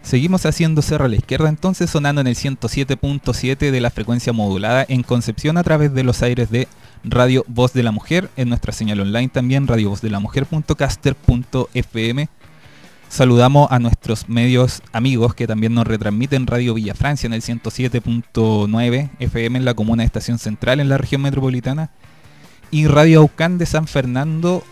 Seguimos haciendo Cerro a la Izquierda, entonces, sonando en el 107.7 de la frecuencia modulada en Concepción a través de los aires de Radio Voz de la Mujer, en nuestra señal online también, radiovozdelamujer.caster.fm. Saludamos a nuestros medios amigos que también nos retransmiten: Radio Villa Francia en el 107.9 FM en la comuna de Estación Central en la región metropolitana, y Radio Aucán de San Fernando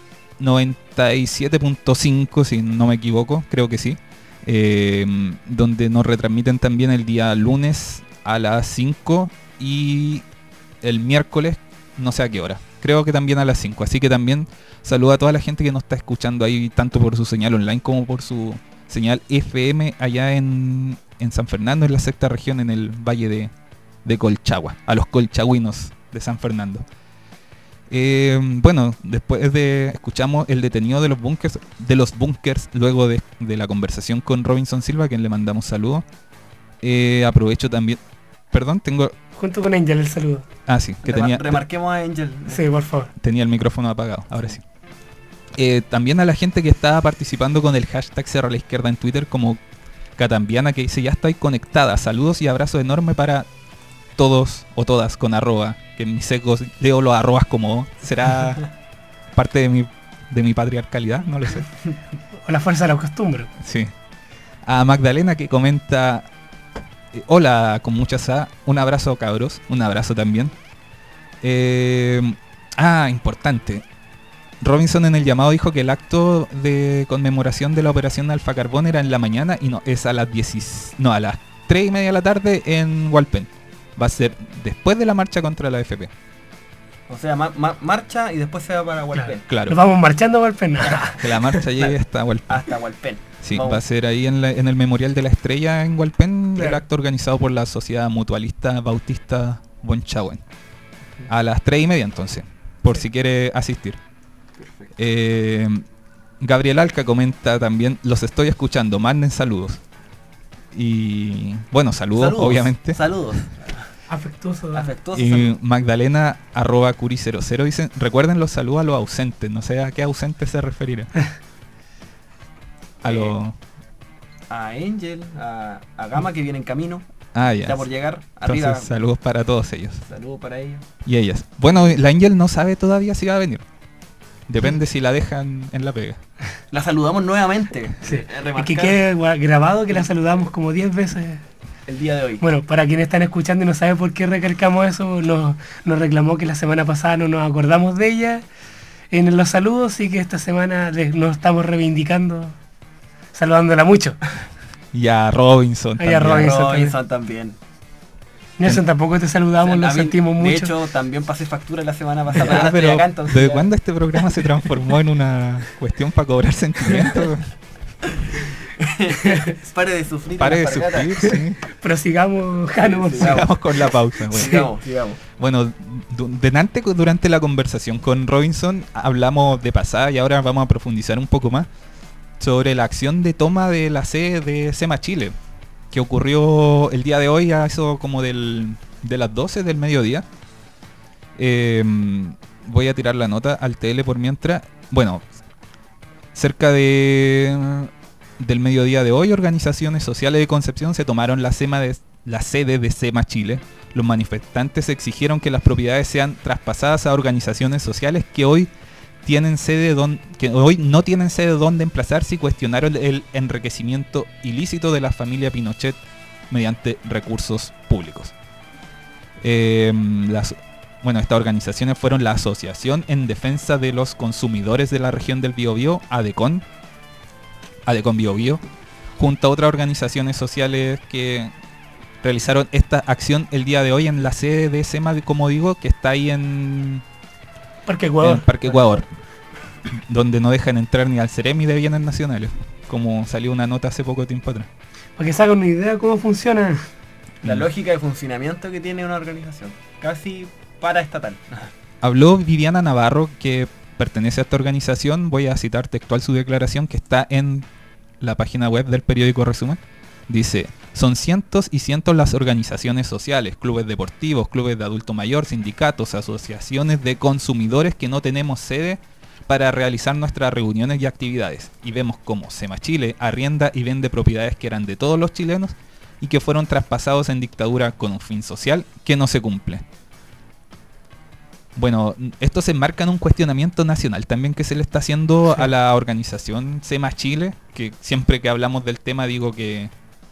97.5, si no me equivoco, creo que sí, donde nos retransmiten también el día lunes a las 5 y el miércoles no sé a qué hora, creo que también a las 5. Así que también saludo a toda la gente que nos está escuchando ahí, tanto por su señal online como por su señal FM allá en San Fernando, en la sexta región, en el valle de Colchagua, a los colchagüinos de San Fernando. Bueno, después escuchamos el detenido de los bunkers luego de la conversación con Robinson Silva, a quien le mandamos saludos. Aprovecho también, perdón, tengo... Junto con Angel el saludo. Ah, sí, que remarquemos a Angel. Sí, por favor. Tenía el micrófono apagado, ahora sí. También a la gente que está participando con el hashtag Cerro a la Izquierda en Twitter, como Catambiana, que dice: ya estoy conectada, saludos y abrazo enorme para todos o todas con arroba, que en mis secos leo los arrobas como será parte de mi patriarcalidad, no lo sé. O la fuerza de la costumbre. Sí. A Magdalena, que comenta: hola, con mucha sa, un abrazo cabros, un abrazo también. Importante. Robinson en el llamado dijo que el acto de conmemoración de la operación Alfa Carbón era en la mañana y no, es a las 3:30 de la tarde en Hualpén. Va a ser después de la marcha contra la AFP. O sea, marcha y después se va para Hualpén. Claro. Nos vamos marchando a Hualpén. Que la marcha llegue hasta Hualpén. Hasta Hualpén. Sí, vamos. Va a ser ahí en el Memorial de la Estrella en Hualpén, Claro. El acto organizado por la Sociedad Mutualista Bautista Bonchahuen. A las 3:30 entonces, por si quiere asistir. Gabriel Alca comenta también: los estoy escuchando, manden saludos. Y bueno, saludos obviamente. Saludos. Afectuoso. Y Magdalena @curi00 dicen: recuerden los saludos a los ausentes. No sé a qué ausentes se referirá. A Angel, a Gama, que viene en camino. Ya. Está por llegar. Entonces, Arriba. saludos para todos ellos. Saludos para ellos. Y ellas. Bueno, la Angel no sabe todavía si va a venir. Depende si la dejan en la pega. La saludamos nuevamente. Sí. Y que quede grabado que la saludamos como 10 veces el día de hoy. Bueno, para quienes están escuchando y no saben por qué recalcamos eso, nos reclamó que la semana pasada no nos acordamos de ella en los saludos, y que esta semana nos estamos reivindicando, saludándola mucho. Y a Robinson Y a Robinson también. Nelson, tampoco te saludamos, lo sentimos mucho. De hecho, también pasé factura la semana pasada. Pero acá, entonces, ¿desde cuándo este programa se transformó en una cuestión para cobrar sentimientos? Pare de sufrir. Pare de sufrir, sí. Prosigamos, Jano. Sigamos con la pausa. Bueno. Sigamos. Bueno, durante la conversación con Robinson hablamos de pasada, y ahora vamos a profundizar un poco más sobre la acción de toma de la sede de SEMA Chile, que ocurrió el día de hoy a eso como de las 12 del mediodía. Voy a tirar la nota al TL por mientras. Bueno, cerca del mediodía de hoy, organizaciones sociales de Concepción se tomaron la sede de SEMA Chile. Los manifestantes exigieron que las propiedades sean traspasadas a organizaciones sociales que hoy no tienen sede donde emplazarse, y cuestionaron el enriquecimiento ilícito de la familia Pinochet mediante recursos públicos. Estas organizaciones fueron la Asociación en Defensa de los Consumidores de la Región del Biobío, ADECON Biobío, junto a otras organizaciones sociales que realizaron esta acción el día de hoy en la sede de SEMA, como digo, que está ahí en Parque Ecuador, donde no dejan entrar ni al Ceremi de Bienes Nacionales, como salió una nota hace poco tiempo atrás. Para que se hagan una idea de cómo funciona la lógica de funcionamiento que tiene una organización, casi paraestatal. Habló Viviana Navarro, que pertenece a esta organización. Voy a citar textual su declaración, que está en la página web del periódico Resumen. Dice: son cientos y cientos las organizaciones sociales, clubes deportivos, clubes de adulto mayor, sindicatos, asociaciones de consumidores que no tenemos sede para realizar nuestras reuniones y actividades. Y vemos cómo SEMA Chile arrienda y vende propiedades que eran de todos los chilenos y que fueron traspasados en dictadura con un fin social que no se cumple. Bueno, esto se enmarca en un cuestionamiento nacional también que se le está haciendo a la organización SEMA Chile, que siempre que hablamos del tema digo que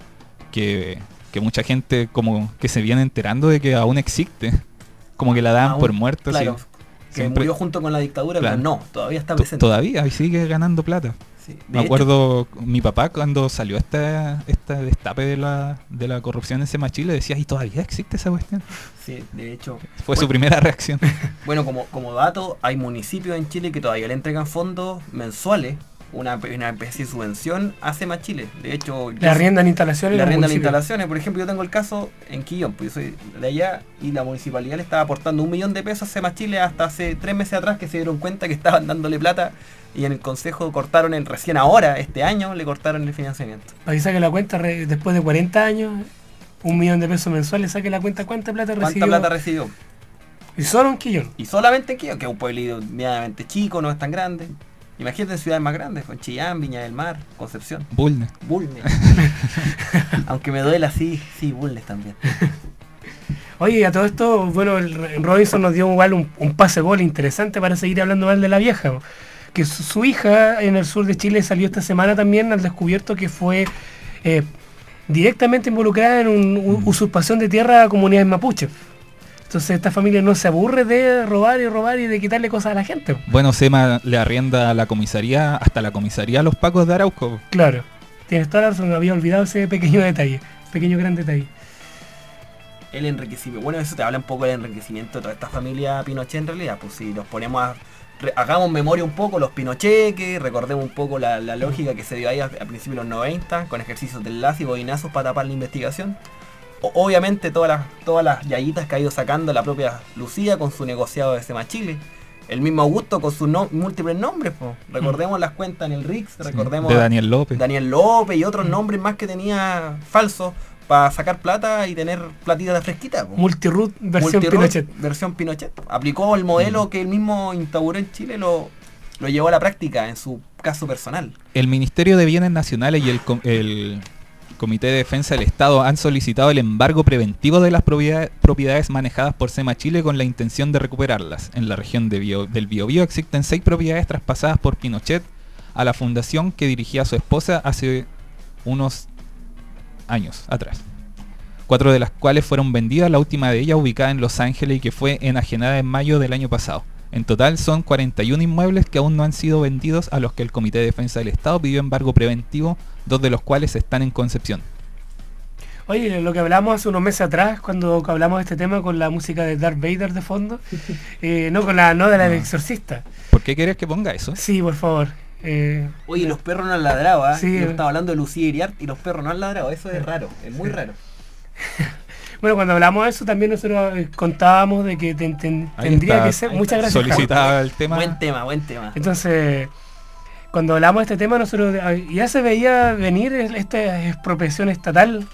mucha gente como que se viene enterando de que aún existe, como que la dan por muerto. Claro, sí. que Siempre murió junto con la dictadura, claro. pero no, todavía está presente. Todavía, y sigue ganando plata. Sí. Me acuerdo, mi papá cuando salió esta destape de la corrupción en SEMA Chile decía, ¿y todavía existe esa cuestión? Sí, de hecho. Fue su primera reacción. Bueno, como dato, hay municipios en Chile que todavía le entregan fondos mensuales, una especie de subvención a SEMA Chile. De hecho, le arriendan instalaciones. Le arriendan instalaciones. Por ejemplo, yo tengo el caso en Quillón, pues yo soy de allá y la municipalidad le estaba aportando $1 millón a SEMA Chile hasta hace 3 meses atrás, que se dieron cuenta que estaban dándole plata y en el consejo cortaron recién ahora, este año, le cortaron el financiamiento. Para que saque la cuenta después de 40 años, $1 millón mensuales, saque la cuenta cuánta plata recibió. Y solo en Quillón. Y solamente en Quillón, que es un pueblito medianamente chico, no es tan grande. Imagínate en ciudades más grandes, con Chillán, Viña del Mar, Concepción. Bulnes. Aunque me duela, sí, Bulnes también. Oye, a todo esto, bueno, el Robinson nos dio igual un pase gol interesante para seguir hablando mal de la vieja. Que su hija en el sur de Chile salió esta semana también al descubierto que fue directamente involucrada en una usurpación de tierra a comunidades mapuches. Entonces esta familia no se aburre de robar y de quitarle cosas a la gente. Bueno, SEMA le arrienda a la comisaría, hasta la comisaría a los pacos de Arauco. Claro, tienes toda la razón, había olvidado ese pequeño gran detalle. El enriquecimiento, bueno, eso te habla un poco del enriquecimiento de toda esta familia Pinochet en realidad. Pues si nos ponemos hagamos memoria un poco los Pinocheques, recordemos un poco la lógica que se dio ahí a principios de los 90, con ejercicios de enlace y bobinazos para tapar la investigación. Obviamente todas las yayitas que ha ido sacando la propia Lucía con su negociado de SEMA Chile. El mismo Augusto con sus múltiples nombres, po. Recordemos las cuentas en el RIX, recordemos de Daniel López y otros nombres más que tenía falsos para sacar plata y tener platita de fresquita. Multiroot Pinochet. Versión Pinochet. Aplicó el modelo que él mismo instauró en Chile, lo llevó a la práctica en su caso personal. El Ministerio de Bienes Nacionales y el Comité de Defensa del Estado han solicitado el embargo preventivo de las propiedades manejadas por SEMA Chile con la intención de recuperarlas. En la región del Biobío existen 6 propiedades traspasadas por Pinochet a la fundación que dirigía a su esposa hace unos años atrás. 4 de las cuales fueron vendidas, la última de ellas ubicada en Los Ángeles y que fue enajenada en mayo del año pasado. En total son 41 inmuebles que aún no han sido vendidos, a los que el Comité de Defensa del Estado pidió embargo preventivo, 2 de los cuales están en Concepción. Oye, lo que hablamos hace unos meses atrás, cuando hablamos de este tema con la música de Darth Vader de fondo, no de la del Exorcista. ¿Por qué querés que ponga eso? Sí, por favor. Oye, los perros no han ladrado, ¿eh? Sí, yo estaba hablando de Lucía Iriart y los perros no han ladrado, eso es raro, es muy raro. Bueno, cuando hablamos de eso también nosotros contábamos de que tendría que ser... Muchas gracias. Solicitaba el tema. Buen tema. Entonces, cuando hablamos de este tema, nosotros ya se veía venir esta expropiación estatal.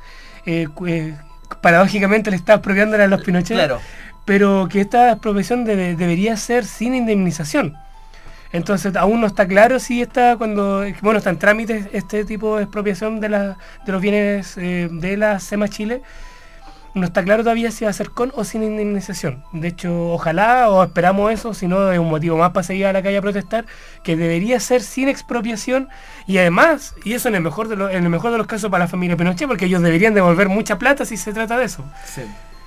Paradójicamente le está expropiando a los Pinochet. Claro. Pero que esta expropiación debería ser sin indemnización. Entonces aún no está claro si está en trámite este tipo de expropiación de los bienes de la SEMA Chile. No está claro todavía si va a ser con o sin indemnización. De hecho, ojalá o esperamos eso, si no es un motivo más para seguir a la calle a protestar, que debería ser sin expropiación y además, y eso en el mejor de los casos para la familia Pinochet, porque ellos deberían devolver mucha plata si se trata de eso. Sí.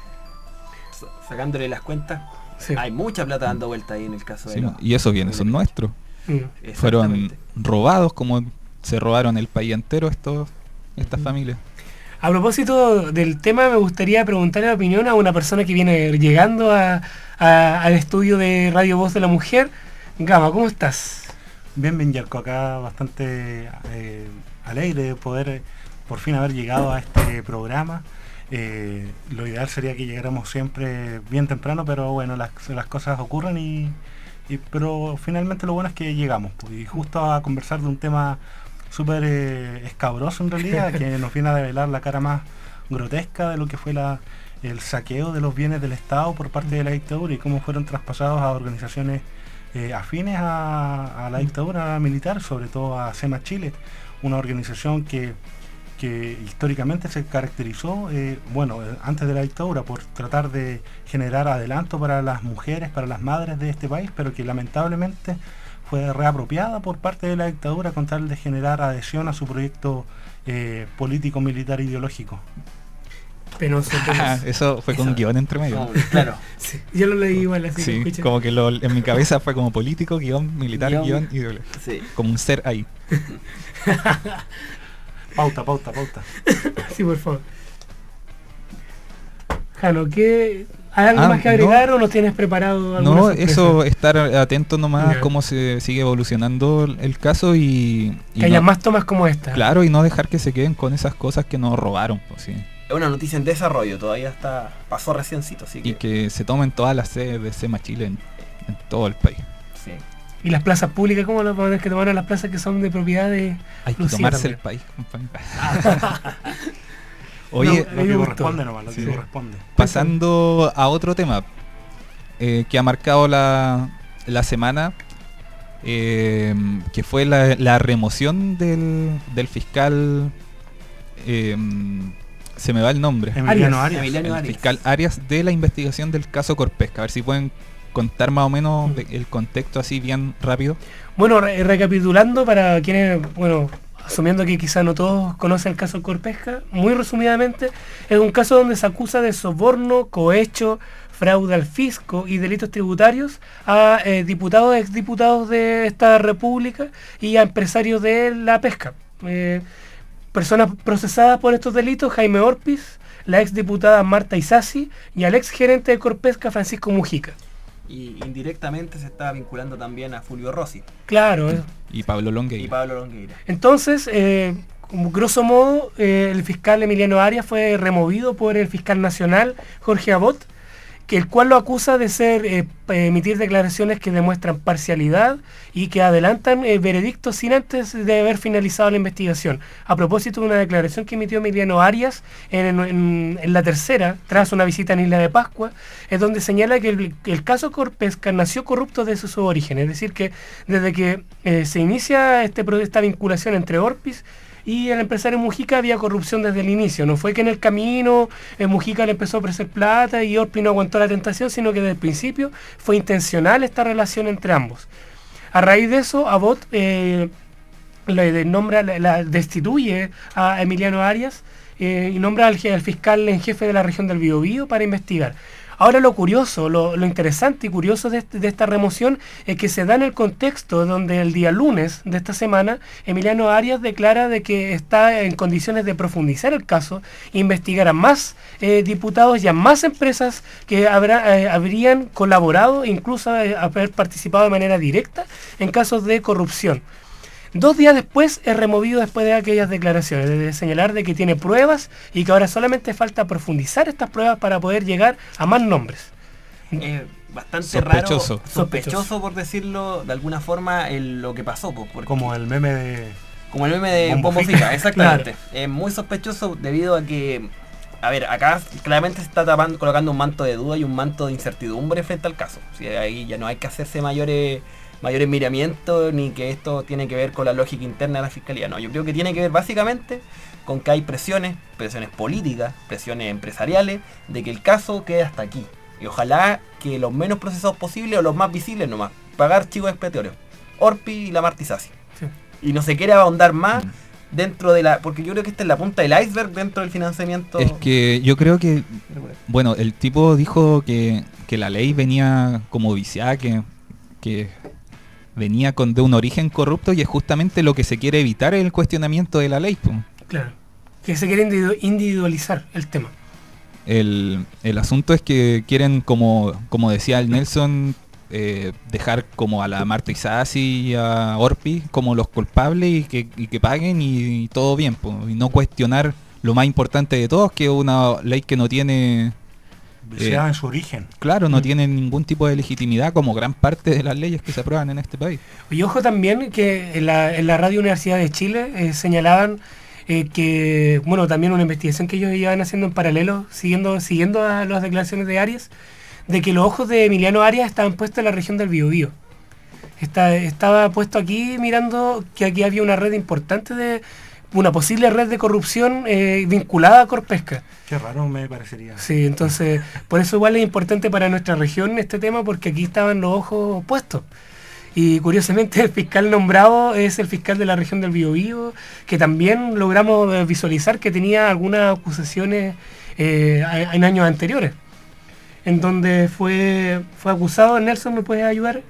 Sacándole las cuentas, sí. Hay mucha plata dando vuelta ahí en el caso de y esos bienes son nuestros. Fueron robados como se robaron el país entero estas familias. A propósito del tema, me gustaría preguntarle la opinión a una persona que viene llegando al estudio de Radio Voz de la Mujer. Gama, ¿cómo estás? Bien, Yerko, acá bastante alegre de poder por fin haber llegado a este programa. Lo ideal sería que llegáramos siempre bien temprano, pero bueno, las cosas ocurren pero finalmente lo bueno es que llegamos, pues, y justo a conversar de un tema súper escabroso en realidad, que nos viene a develar la cara más grotesca de lo que fue el saqueo de los bienes del Estado por parte de la dictadura y cómo fueron traspasados a organizaciones afines a la dictadura militar, sobre todo a SEMA Chile, una organización que históricamente se caracterizó, antes de la dictadura, por tratar de generar adelanto para las mujeres, para las madres de este país, pero que lamentablemente fue reapropiada por parte de la dictadura con tal de generar adhesión a su proyecto político, militar, ideológico. Penoso. Eso fue con guión entre medio. Claro. Sí, yo lo leí igual así. Sí, que como que en mi cabeza fue como político, guión, militar, guión ideológico. Sí. Como un ser ahí. Pauta. Sí, por favor. Jano, ¿hay algo más que agregar o nos tienes preparado alguna No, sorpresa? eso, estar atento nomás Ya. cómo se sigue evolucionando el caso y Que haya no- más tomas como esta. Claro, y no dejar que se queden con esas cosas que nos robaron, pues, sí. Es una noticia en desarrollo, todavía pasó reciencito, así Y que... que se tomen todas las sedes de SEMA Chile en todo el país. Sí. Y las plazas públicas, ¿cómo lo pones que tomaron las plazas que son de propiedad de Hay que Lucía tomarse también? el país, compañero. Oye, Lo me que gustó. corresponde nomás, lo que Sí. corresponde. pasando a otro tema que ha marcado la semana, que fue la remoción del fiscal, se me va el nombre, Emiliano Arias. Emiliano el Arias. fiscal Arias, de la investigación del caso Corpesca. A ver si pueden contar más o menos el contexto así bien rápido. Bueno, recapitulando para quienes, asumiendo que quizá no todos conocen el caso Corpesca, muy resumidamente, es un caso donde se acusa de soborno, cohecho, fraude al fisco y delitos tributarios a diputados, exdiputados de esta república y a empresarios de la pesca. Personas procesadas por estos delitos: Jaime Orpiz, la exdiputada Marta Isasi y al exgerente de Corpesca, Francisco Mujica. Y indirectamente se está vinculando también a Fulvio Rossi Claro, Y Pablo y Longueira. Pablo Longueira. entonces, como grosso modo, el fiscal Emiliano Arias fue removido por el fiscal nacional Jorge Abot, el cual lo acusa de emitir declaraciones que demuestran parcialidad y que adelantan veredictos sin antes de haber finalizado la investigación. A propósito de una declaración que emitió Emiliano Arias en la tercera, tras una visita en Isla de Pascua, es donde señala que el caso Corpesca nació corrupto desde su origen, es decir, que desde que se inicia esta vinculación entre Orpiz y el empresario Mujica había corrupción desde el inicio. No fue que en el camino Mujica le empezó a ofrecer plata y Orpiz no aguantó la tentación, sino que desde el principio fue intencional esta relación entre ambos. A raíz de eso, Abot destituye a Emiliano Arias y nombra al fiscal en jefe de la región del Biobío para investigar. Ahora lo curioso, lo interesante y curioso de esta remoción es que se da en el contexto donde el día lunes de esta semana Emiliano Arias declara de que está en condiciones de profundizar el caso, investigar a más diputados y a más empresas que habrían colaborado e incluso haber participado de manera directa en casos de corrupción. 2 días después es removido después de aquellas declaraciones, de señalar de que tiene pruebas y que ahora solamente falta profundizar estas pruebas para poder llegar a más nombres. Bastante Sospechoso. raro, sospechoso por decirlo de alguna forma, lo que pasó. Porque, Como el meme de... como el meme de Bombo Bombo Fica. Fica, exactamente. Es muy sospechoso debido a que, a ver, acá claramente se está colocando un manto de duda y un manto de incertidumbre frente al caso. O sea, ahí ya no hay que hacerse mayores miramientos, ni que esto tiene que ver con la lógica interna de la fiscalía. No, yo creo que tiene que ver básicamente con que hay presiones políticas, presiones empresariales, de que el caso quede hasta aquí. Y ojalá que los menos procesados posibles o los más visibles nomás, pagar chicos expiatorios, Orpi y la Marta Isasi. Sí. Y no se quiere ahondar más dentro de porque yo creo que esta es la punta del iceberg dentro del financiamiento. Es que yo creo que, bueno, el tipo dijo que la ley venía como viciada, que venía de un origen corrupto, y es justamente lo que se quiere evitar, el cuestionamiento de la ley. Claro, que se quiere individualizar el tema. El asunto es que quieren, como decía el Nelson, dejar como a la Marta Isasi y a Orpi como los culpables y que paguen y todo bien, y no cuestionar lo más importante de todos, que es una ley que no tiene... viciada en su origen. Claro, no tiene ningún tipo de legitimidad, como gran parte de las leyes que se aprueban en este país. Y ojo también que en la Radio Universidad de Chile señalaban que, también una investigación que ellos iban haciendo en paralelo, siguiendo a las declaraciones de Arias, de que los ojos de Emiliano Arias estaban puestos en la región del Biobío. Estaba puesto aquí mirando que aquí había una red importante una posible red de corrupción vinculada a Corpesca. Qué raro me parecería. Sí, entonces, por eso igual es importante para nuestra región este tema, porque aquí estaban los ojos puestos. Y curiosamente el fiscal nombrado es el fiscal de la región del Biobío, que también logramos visualizar que tenía algunas acusaciones en años anteriores, en donde fue acusado. Nelson, ¿me puedes ayudar?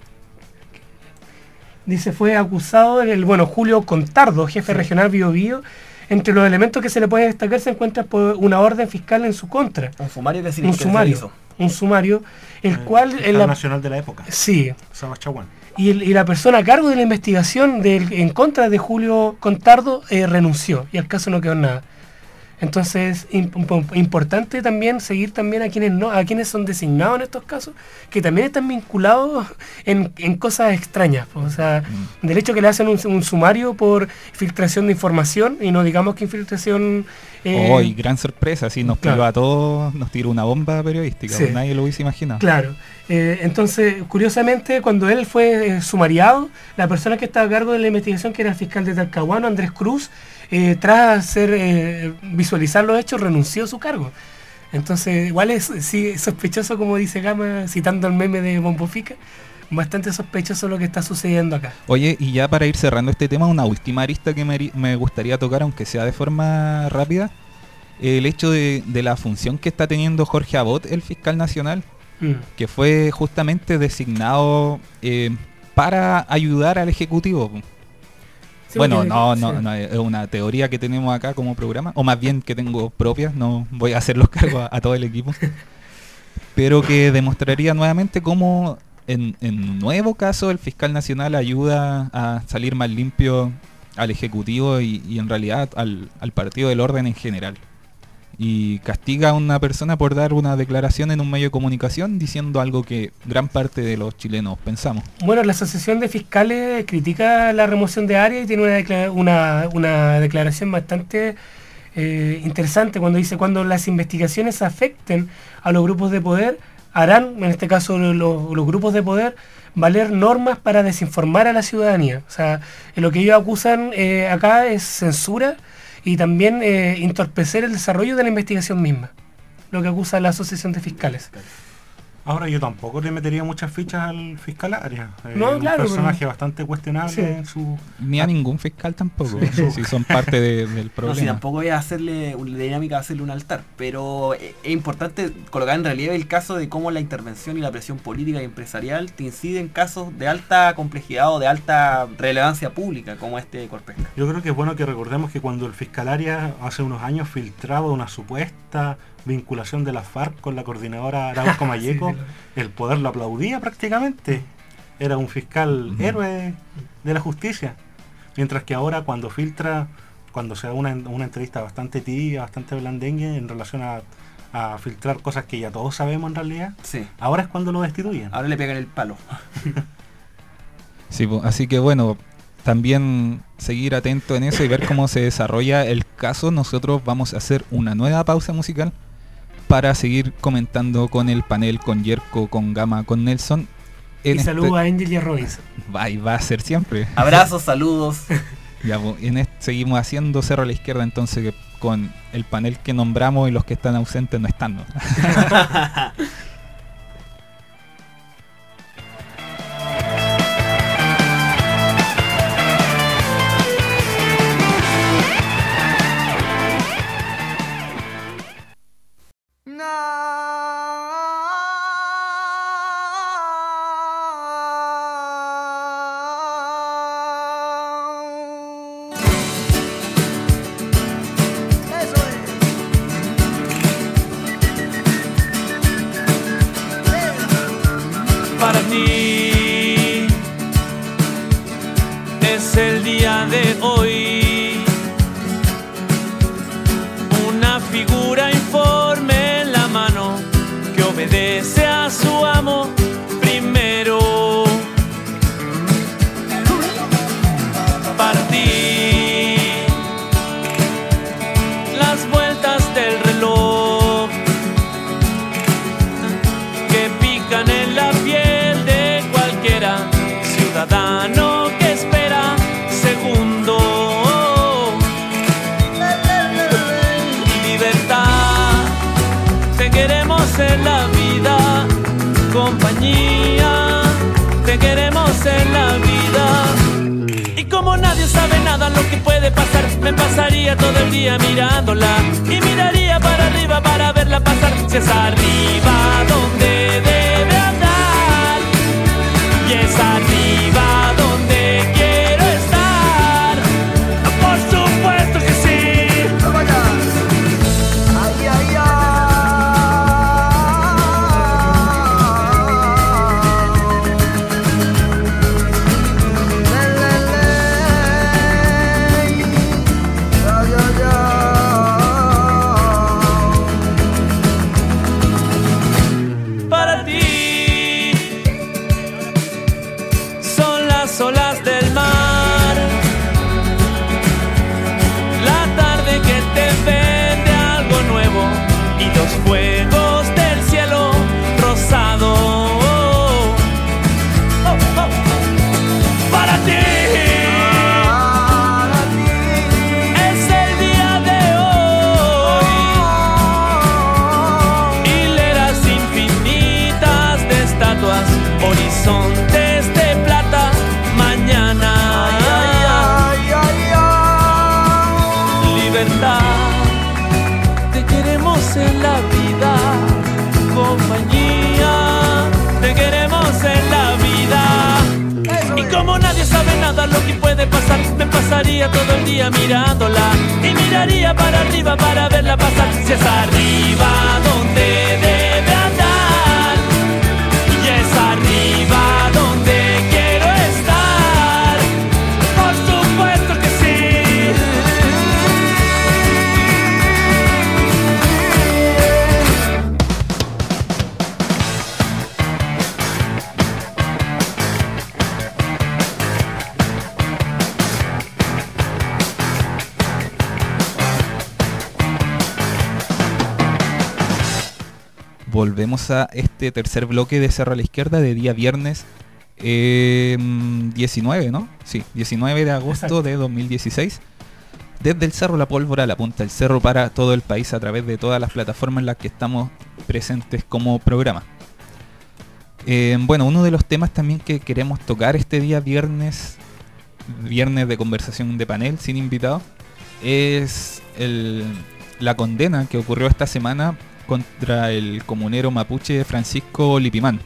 Dice, fue acusado Julio Contardo, jefe regional Biobío. Entre los elementos que se le puede destacar se encuentra una orden fiscal en su contra. Un sumario que Un sumario, el cual... nacional de la época. Sí. Sabachaguán. Y la persona a cargo de la investigación en contra de Julio Contardo renunció y el caso no quedó en nada. Entonces, importante también seguir también a quienes son designados en estos casos, que también están vinculados en cosas extrañas. O sea, del hecho que le hacen un sumario por filtración de información, y no digamos que infiltración... y gran sorpresa, sí, nos pilló a todos, nos tiró una bomba periodística, sí. Nadie lo hubiese imaginado. Claro. Entonces, curiosamente, cuando él fue sumariado, la persona que estaba a cargo de la investigación, que era el fiscal de Talcahuano, Andrés Cruz, tras visualizar los hechos, renunció a su cargo. Entonces, igual es sospechoso, como dice Gama, citando el meme de Bombofica, bastante sospechoso lo que está sucediendo acá. Oye, y ya para ir cerrando este tema, una última arista que me gustaría tocar, aunque sea de forma rápida, el hecho de la función que está teniendo Jorge Abot, el fiscal nacional, que fue justamente designado para ayudar al Ejecutivo. Sí, bueno, no, es una teoría que tenemos acá como programa, o más bien que tengo propia, no voy a hacer los cargos a todo el equipo, pero que demostraría nuevamente cómo en un nuevo caso el fiscal nacional ayuda a salir más limpio al Ejecutivo y en realidad al partido del orden en general. Y castiga a una persona por dar una declaración en un medio de comunicación diciendo algo que gran parte de los chilenos pensamos. Bueno, la Asociación de Fiscales critica la remoción de Arias y tiene una declaración bastante interesante cuando dice: cuando las investigaciones afecten a los grupos de poder, harán, en este caso los grupos de poder, valer normas para desinformar a la ciudadanía. O sea, lo que ellos acusan acá es censura y también entorpecer el desarrollo de la investigación misma, lo que acusa la Asociación de Fiscales. Ahora, yo tampoco le metería muchas fichas al fiscal Arias. No, claro, un personaje bastante cuestionable, sí, en su... Ni a ningún fiscal tampoco, si son parte del problema. No, si tampoco voy a hacerle una dinámica, hacerle un altar, pero es importante colocar en relieve el caso de cómo la intervención y la presión política y empresarial te incide en casos de alta complejidad o de alta relevancia pública, como este de Corpesca. Yo creo que es bueno que recordemos que cuando el fiscal Arias hace unos años filtraba una supuesta vinculación de la FARC con la coordinadora Arauco Mayeco, sí, el poder lo aplaudía prácticamente. Era un fiscal héroe de la justicia. Mientras que ahora cuando se da una entrevista bastante tibia, bastante blandengue en relación a filtrar cosas que ya todos sabemos en realidad, sí, ahora es cuando lo destituyen. Ahora le pegan el palo. Sí, así que bueno, también seguir atento en eso y ver cómo se desarrolla el caso. Nosotros vamos a hacer una nueva pausa musical para seguir comentando con el panel, con Yerko, con Gama, con Nelson. Y saludos a Angel y a Robinson. Va a ser siempre. Abrazos, saludos. Ya, seguimos haciendo Cerro a la Izquierda, entonces, con el panel que nombramos y los que están ausentes no están, ¿no? Para ti es el día de hoy, una figura informe en la mano que obedece a su amo primero. Para ti las vueltas del reloj que pican en la piel de cualquiera ciudadano que espera segundo. Libertad, te queremos en la vida, compañía, te queremos en la vida. Y como nadie sabe nada lo que puede pasar, me pasaría todo el día mirándola y miraría para arriba para verla pasar. Si es arriba donde debe andar y es arriba donde quiero estar, por supuesto que sí. Ay, ay, ay. Para ti son las olas del mar, la tarde que te vende algo nuevo y los fuegos del cielo rosado. Oh, oh. Para ti es el día de hoy, hileras infinitas de estatuas, horizontes de plata, mañana. Libertad, te queremos en la vida, compañía, te queremos en la vida. Y como nadie sabe nada lo que puede pasar, me pasaría todo el día mirándola y miraría para arriba para verla pasar. Si es arriba donde debe andar y es arriba donde quiero estar, por supuesto que sí. Volvemos a este tercer bloque de Cerro a la Izquierda de día viernes 19, ¿no? Sí, 19 de agosto. Exacto. De 2016. Desde el Cerro La Pólvora, la punta del cerro, para todo el país a través de todas las plataformas en las que estamos presentes como programa. Bueno, uno de los temas también que queremos tocar este día viernes de conversación de panel sin invitados, es la condena que ocurrió esta semana contra el comunero mapuche Francisco Lipimán.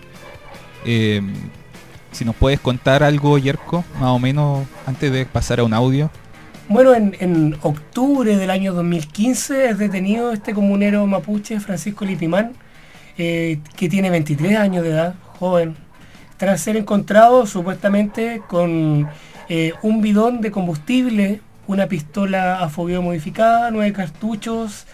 Si nos puedes contar algo, Yerko, más o menos, antes de pasar a un audio. Bueno, en octubre del año 2015 es detenido este comunero mapuche Francisco Lipimán, que tiene 23 años de edad, joven, tras ser encontrado supuestamente con un bidón de combustible, una pistola a fogueo modificada, 9 cartuchos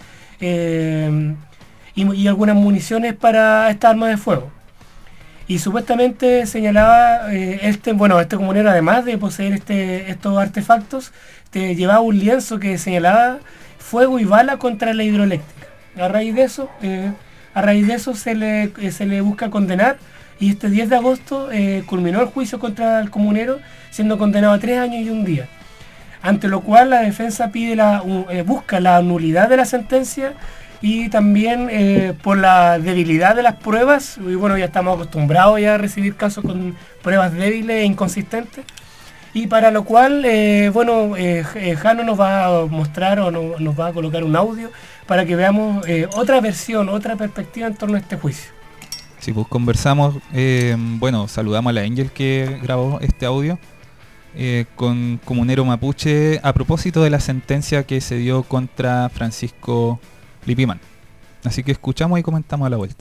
y algunas municiones para esta arma de fuego. Y supuestamente señalaba este comunero, además de poseer estos artefactos, llevaba un lienzo que señalaba fuego y bala contra la hidroeléctrica. A raíz de eso se le busca condenar, y este 10 de agosto culminó el juicio contra el comunero, siendo condenado a 3 años y 1 día. Ante lo cual la defensa busca la nulidad de la sentencia, y también por la debilidad de las pruebas. Y bueno, ya estamos acostumbrados ya a recibir casos con pruebas débiles e inconsistentes, y para lo cual Jano nos va a mostrar o nos va a colocar un audio para que veamos otra versión, otra perspectiva en torno a este juicio. Sí, pues conversamos, saludamos a la Angel que grabó este audio con comunero mapuche a propósito de la sentencia que se dio contra Francisco Lipimán. Así que escuchamos y comentamos a la vuelta.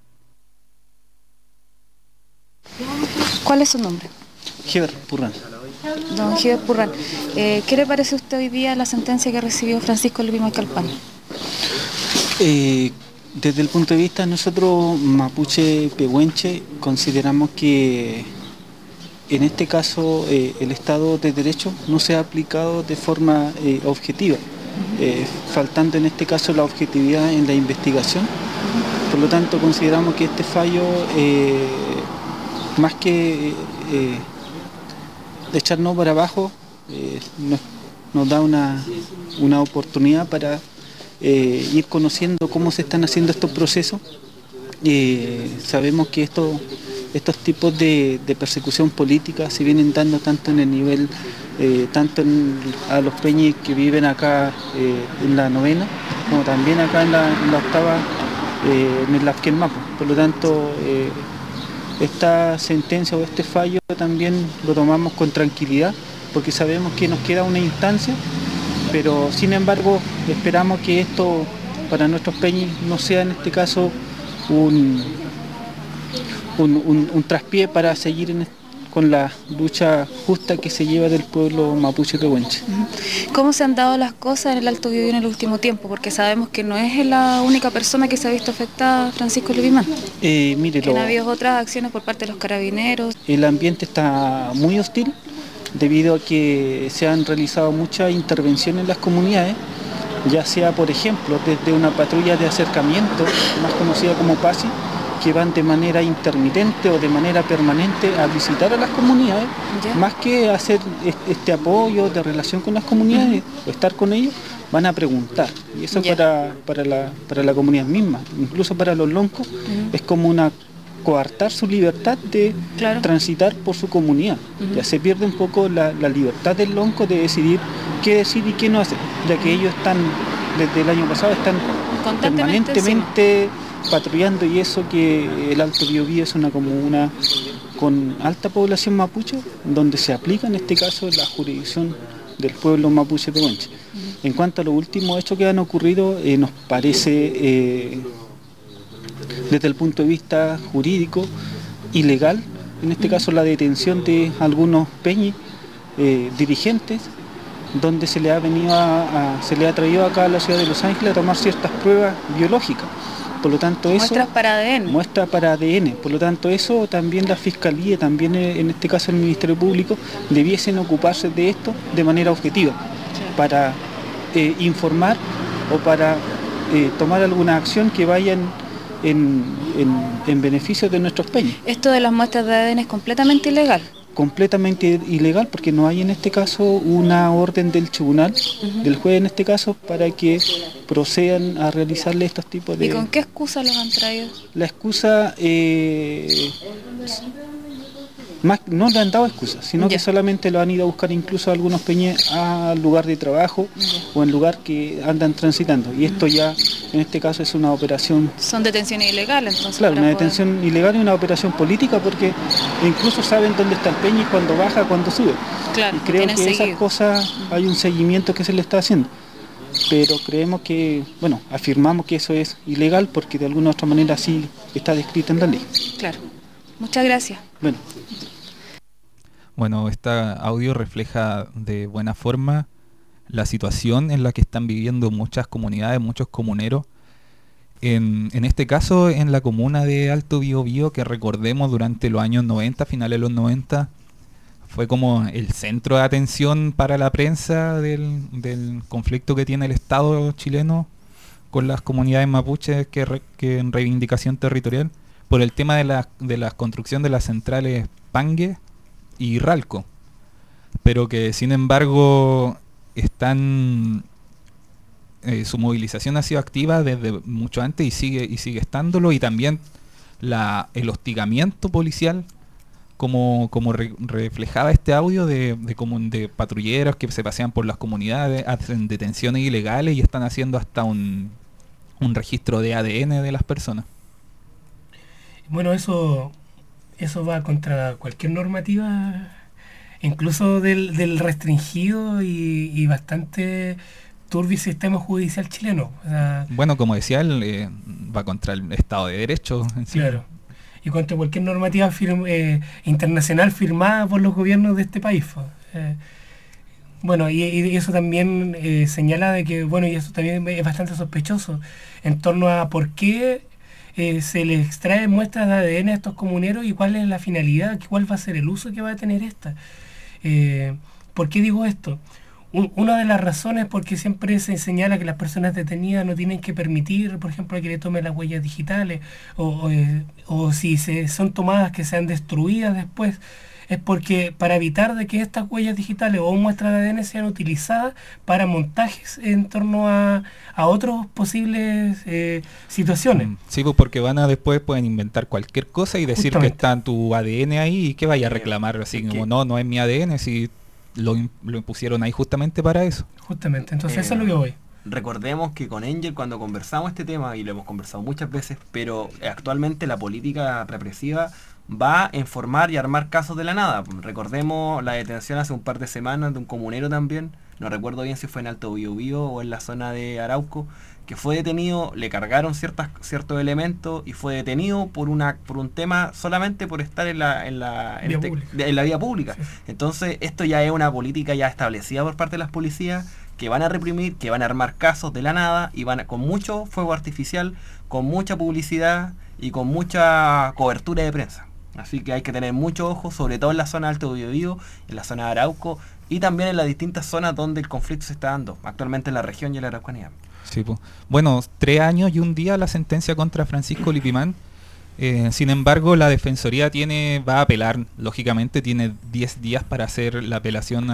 ¿Cuál es su nombre? Giver Purran. Don Giver Purran, ¿qué le parece a usted hoy día la sentencia que recibió Francisco Lipimán Calpani? Desde el punto de vista nosotros, mapuche pehuenche, consideramos que en este caso el Estado de Derecho no se ha aplicado de forma objetiva, faltando en este caso la objetividad en la investigación. Por lo tanto, consideramos que este fallo, más que echarnos para abajo nos da una oportunidad para ir conociendo cómo se están haciendo estos procesos. Sabemos que estos tipos de persecución política se vienen dando tanto en el nivel, a los peñis que viven acá en la 9ª, como también acá en la 8ª, en el Lazquén Mapu. Por lo tanto, esta sentencia o este fallo también lo tomamos con tranquilidad, porque sabemos que nos queda una instancia, pero sin embargo esperamos que esto para nuestros peñis no sea en este caso un traspié para seguir con la lucha justa que se lleva del pueblo mapuche pehuenche. ¿Cómo se han dado las cosas en el Alto Biobío en el último tiempo? Porque sabemos que no es la única persona que se ha visto afectada, Francisco Leguimán. Han habido otras acciones por parte de los carabineros. El ambiente está muy hostil debido a que se han realizado muchas intervenciones en las comunidades, ya sea, por ejemplo, desde una patrulla de acercamiento, más conocida como PASI, que van de manera intermitente o de manera permanente a visitar a las comunidades, más que hacer este apoyo de relación con las comunidades o estar con ellos, van a preguntar. Y eso para la comunidad misma, incluso para los loncos, es como coartar su libertad de transitar por su comunidad. Ya se pierde un poco la libertad del lonco de decidir qué decir y qué no hacer, ya que ellos están, desde el año pasado, están permanentemente patrullando, y eso que el Alto Biobío es una comuna con alta población mapuche, donde se aplica en este caso la jurisdicción del pueblo mapuche pehuenche. En cuanto a los últimos hechos que han ocurrido, nos parece, desde el punto de vista jurídico, ilegal, en este caso la detención de algunos peñis dirigentes, donde se le ha traído acá a la ciudad de Los Ángeles a tomar ciertas pruebas biológicas. Por lo tanto, muestras para ADN. Muestras para ADN. Por lo tanto, eso también la Fiscalía, también en este caso el Ministerio Público, debiesen ocuparse de esto de manera objetiva, para informar o para tomar alguna acción que vaya en beneficio de nuestros peñas. Esto de las muestras de ADN es completamente ilegal. Completamente ilegal, porque no hay en este caso una orden del tribunal, del juez en este caso, para que procedan a realizarle estos tipos de... ¿Y con qué excusa los han traído? La excusa, no le han dado excusa, sino que solamente lo han ido a buscar incluso algunos peñas al lugar de trabajo o en lugar que andan transitando. Y esto ya, en este caso, es una operación... Son detenciones ilegales, entonces. Claro, una detención ilegal y una operación política, porque incluso saben dónde está el peña y cuándo baja, cuándo sube. Claro, y creo que esas cosas hay un seguimiento que se le está haciendo. Pero creemos que, afirmamos que eso es ilegal, porque de alguna u otra manera sí está descrito en la ley. Claro. Muchas gracias. Bueno, este audio refleja de buena forma la situación en la que están viviendo muchas comunidades, muchos comuneros. En este caso, en la comuna de Alto Biobío, que recordemos durante los años 90, finales de los 90, fue como el centro de atención para la prensa del conflicto que tiene el Estado chileno con las comunidades mapuches que en reivindicación territorial, por el tema de la construcción de las centrales Pangue y Ralco, pero que sin embargo su movilización ha sido activa desde mucho antes y sigue estándolo, y también el hostigamiento policial, como reflejaba este audio de patrulleros que se pasean por las comunidades, hacen detenciones ilegales y están haciendo hasta un registro de ADN de las personas. Bueno, eso va contra cualquier normativa, incluso del restringido y bastante turbio sistema judicial chileno. O sea, bueno, como decía él, va contra el Estado de Derecho en sí. Claro, y contra cualquier normativa internacional firmada por los gobiernos de este país. Y eso también señala de que, y eso también es bastante sospechoso en torno a por qué se le extrae muestras de ADN a estos comuneros y cuál es la finalidad, cuál va a ser el uso que va a tener esta. ¿Por qué digo esto? Una de las razones es porque siempre se señala que las personas detenidas no tienen que permitir, por ejemplo, que le tomen las huellas digitales o si son tomadas, que sean destruidas después. es porque para evitar de que estas huellas digitales o muestras de ADN sean utilizadas para montajes en torno a otros posibles situaciones. Sí, pues porque después pueden inventar cualquier cosa y decir que está tu ADN ahí y que vaya a reclamar, así como no es mi ADN, si lo impusieron ahí justamente para eso. Justamente, entonces eso es lo que voy. Recordemos que con Angel, cuando conversamos este tema, y lo hemos conversado muchas veces, pero actualmente la política represiva va a informar y armar casos de la nada. Recordemos la detención hace un par de semanas de un comunero también, no recuerdo bien si fue en Alto Biobío o en la zona de Arauco, que fue detenido, le cargaron ciertos elementos y fue detenido por un tema solamente por estar en la vía pública. Sí. Entonces esto ya es una política ya establecida por parte de las policías, que van a reprimir, que van a armar casos de la nada y van con mucho fuego artificial, con mucha publicidad y con mucha cobertura de prensa. Así que hay que tener mucho ojo, sobre todo en la zona de Alto Biobío, en la zona de Arauco y también en las distintas zonas donde el conflicto se está dando, actualmente en la región y en la Araucanía. Sí, pues. Bueno, 3 años y 1 día la sentencia contra Francisco Lipimán. Sin embargo, la Defensoría va a apelar, lógicamente, tiene 10 días para hacer la apelación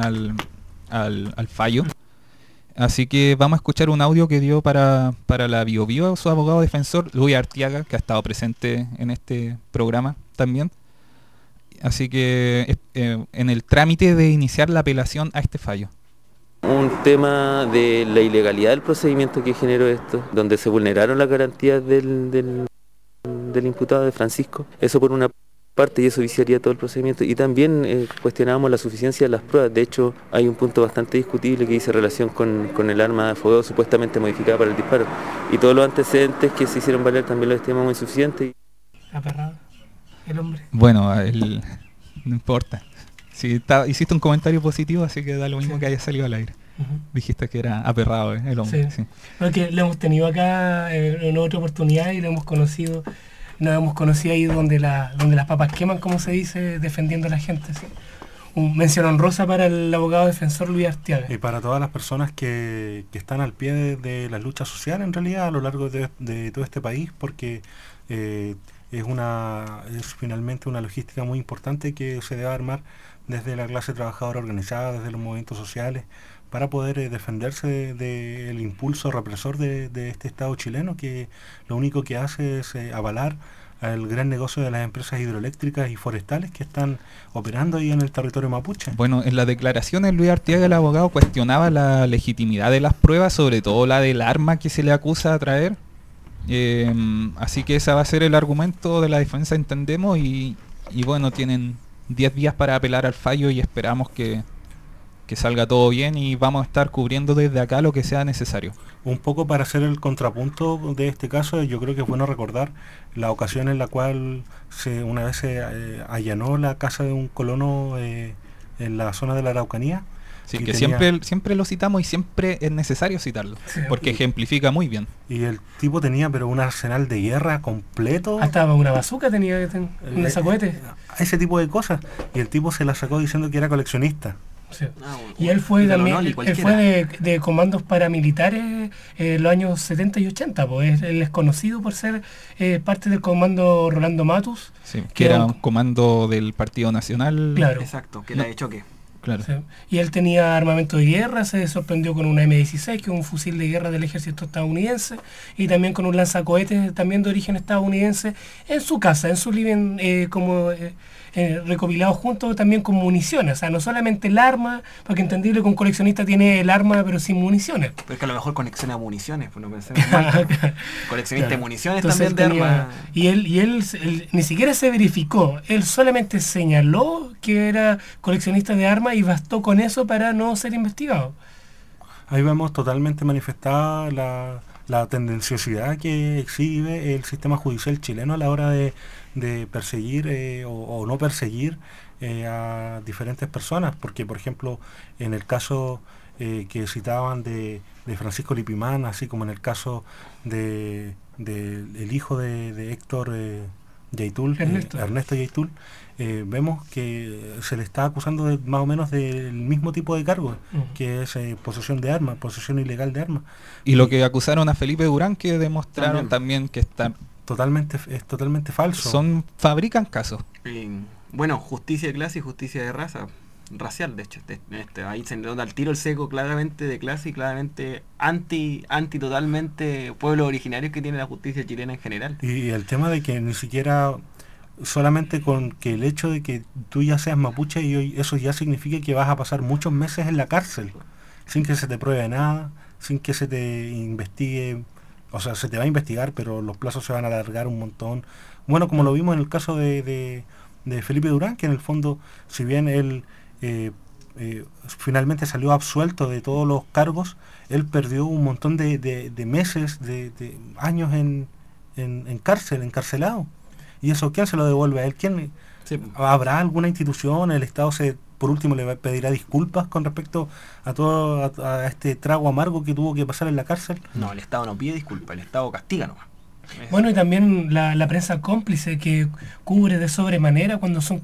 al fallo. Así que vamos a escuchar un audio que dio para la Biobío su abogado defensor, Luis Artiaga, que ha estado presente en este programa también. Así que en el trámite de iniciar la apelación a este fallo. Un tema de la ilegalidad del procedimiento que generó esto, donde se vulneraron las garantías del imputado de Francisco. Eso por una parte, y eso viciaría todo el procedimiento. Y también cuestionábamos la suficiencia de las pruebas. De hecho, hay un punto bastante discutible que dice relación con el arma de fuego supuestamente modificada para el disparo. Y todos los antecedentes que se hicieron valer también los estimamos insuficientes. Aperrado el hombre. Bueno, no importa. Si hiciste un comentario positivo, así que da lo mismo que haya salido al aire. Dijiste que era aperrado el hombre. Sí. Porque lo hemos tenido acá en otra oportunidad y lo hemos conocido. Nos hemos conocido ahí donde las papas queman, como se dice, defendiendo a la gente. ¿Sí? Mención honrosa para el abogado defensor Luis Artiaga. Y para todas las personas que están al pie de las luchas sociales, en realidad, a lo largo de todo este país, porque es finalmente una logística muy importante que se debe armar desde la clase trabajadora organizada, desde los movimientos sociales, para poder defenderse del impulso represor de este Estado chileno, que lo único que hace es avalar al gran negocio de las empresas hidroeléctricas y forestales que están operando ahí en el territorio mapuche. Bueno, en las declaraciones Luis Artiaga, el abogado, cuestionaba la legitimidad de las pruebas, sobre todo la del arma que se le acusa a traer. Así que ese va a ser el argumento de la defensa, entendemos, y bueno, tienen 10 días para apelar al fallo y esperamos que salga todo bien, y vamos a estar cubriendo desde acá lo que sea necesario. Un poco para hacer el contrapunto de este caso, yo creo que es bueno recordar la ocasión en la cual una vez se allanó la casa de un colono en la zona de la Araucanía. Sí, que siempre lo citamos y siempre es necesario citarlo, porque ejemplifica muy bien. Y el tipo tenía pero un arsenal de guerra completo. Hasta una bazooka tenía, un sacoete. Ese tipo de cosas. Y el tipo se la sacó diciendo que era coleccionista. Sí. Y él fue también, él fue de comandos paramilitares en los años 70 y 80, pues él es conocido por ser parte del comando Rolando Matus, sí, que era un comando del Partido Nacional. Claro. Exacto, que era de choque. Claro. Sí. Y él tenía armamento de guerra, se sorprendió con una M16, que es un fusil de guerra del ejército estadounidense, y también con un lanzacohetes también de origen estadounidense en su casa, en su living, recopilados juntos también con municiones. O sea, no solamente el arma, porque entendible que un coleccionista tiene el arma pero sin municiones. Pero es que a lo mejor colecciona municiones, pues no pensemos mal. Coleccionista de municiones. Entonces también de armas. Y él ni siquiera se verificó, él solamente señaló que era coleccionista de armas y bastó con eso para no ser investigado. Ahí vemos totalmente manifestada la tendenciosidad que exhibe el sistema judicial chileno a la hora de perseguir o no perseguir a diferentes personas, porque por ejemplo en el caso que citaban de Francisco Lipimán, así como en el caso del hijo de Héctor Yaitul, Ernesto Yaitul, vemos que se le está acusando más o menos del mismo tipo de cargo, que es posesión de armas, posesión ilegal de armas. Y lo que acusaron a Felipe Durán, que demostraron también que está es totalmente falso. Fabrican casos. Bueno, justicia de clase y justicia de raza, racial, de hecho. Ahí se nota al tiro el seco claramente de clase y claramente anti totalmente pueblos originarios que tiene la justicia chilena en general. Y el tema de que ni siquiera solamente con que el hecho de que tú ya seas mapuche, y hoy eso ya significa que vas a pasar muchos meses en la cárcel, sin que se te pruebe nada, sin que se te investigue, o sea, se te va a investigar, pero los plazos se van a alargar un montón. Bueno, como lo vimos en el caso de Felipe Durán, que en el fondo, si bien él finalmente salió absuelto de todos los cargos, él perdió un montón de meses, de años en cárcel, encarcelado. ¿Y eso quién se lo devuelve a él? ¿Quién? Sí. ¿Habrá alguna institución? ¿El Estado por último le pedirá disculpas con respecto a todo a este trago amargo que tuvo que pasar en la cárcel? No, el Estado no pide disculpas, el Estado castiga nomás. Bueno, y también la prensa cómplice que cubre de sobremanera cuando son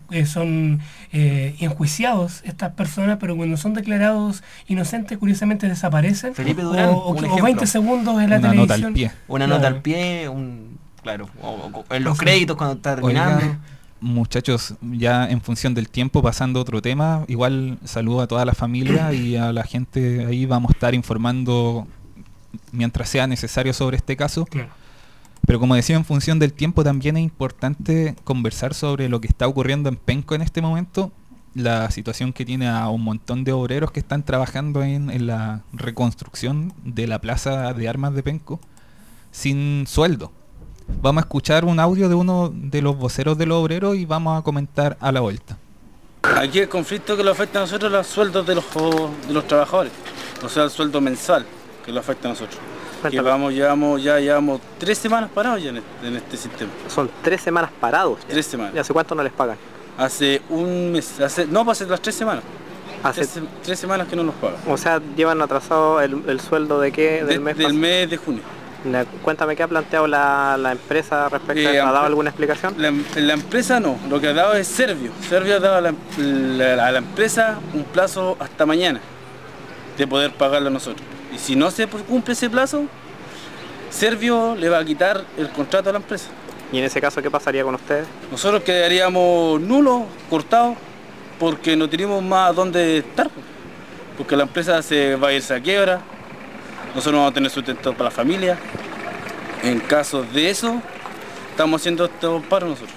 enjuiciados estas personas, pero cuando son declarados inocentes, curiosamente desaparecen. Felipe Durán, o 20 segundos en la una televisión. Nota al pie. Una nota al pie, claro, o en los créditos cuando está terminando. Oiga, muchachos, ya en función del tiempo, pasando a otro tema, igual saludo a toda la familia y a la gente ahí, vamos a estar informando mientras sea necesario sobre este caso. Claro. Pero como decía, en función del tiempo también es importante conversar sobre lo que está ocurriendo en Penco en este momento, la situación que tiene a un montón de obreros que están trabajando en la reconstrucción de la plaza de armas de Penco sin sueldo. Vamos a escuchar un audio de uno de los voceros de los obreros y vamos a comentar a la vuelta. Aquí el conflicto que lo afecta a nosotros es los sueldos de los trabajadores, o sea, el sueldo mensual que lo afecta a nosotros. Que llevamos 3 semanas parados ya en este sistema. Son 3 semanas parados. 3 semanas. ¿Y hace cuánto no les pagan? Hace un mes, hace las 3 semanas. Hace 3 semanas que no nos pagan. O sea, llevan atrasado el sueldo de qué, del mes pasado? Del mes de junio. Cuéntame qué ha planteado la empresa respecto ¿ha dado alguna explicación? La empresa no, lo que ha dado es Servio. Servio ha dado a la empresa un plazo hasta mañana de poder pagarlo a nosotros. Y si no se cumple ese plazo, Servio le va a quitar el contrato a la empresa. ¿Y en ese caso qué pasaría con ustedes? Nosotros quedaríamos nulos, cortados, porque no tenemos más dónde estar. Porque la empresa se va a irse a quiebra, nosotros no vamos a tener sustento para la familia. En caso de eso, estamos haciendo estos paros nosotros.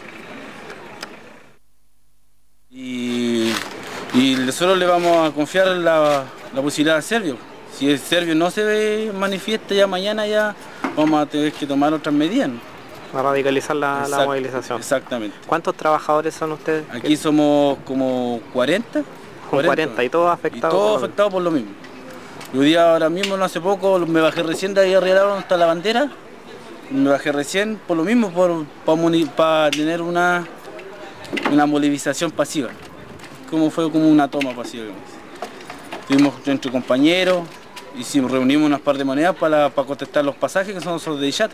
Y nosotros le vamos a confiar la posibilidad a Servio. Si el Servio no se manifiesta ya mañana, ya vamos a tener que tomar otras medidas, ¿no? A radicalizar la movilización. Exactamente. ¿Cuántos trabajadores son ustedes? Aquí somos como 40. 40 y todos afectados. Y todos afectados por lo mismo. Yo día ahora mismo, no hace poco, me bajé recién de ahí arriba donde está la bandera. Me bajé recién por lo mismo, para tener una movilización pasiva. Fue como una toma pasiva. Estuvimos entre compañeros, reunimos unas par de monedas para contestar los pasajes, que son los de Illato.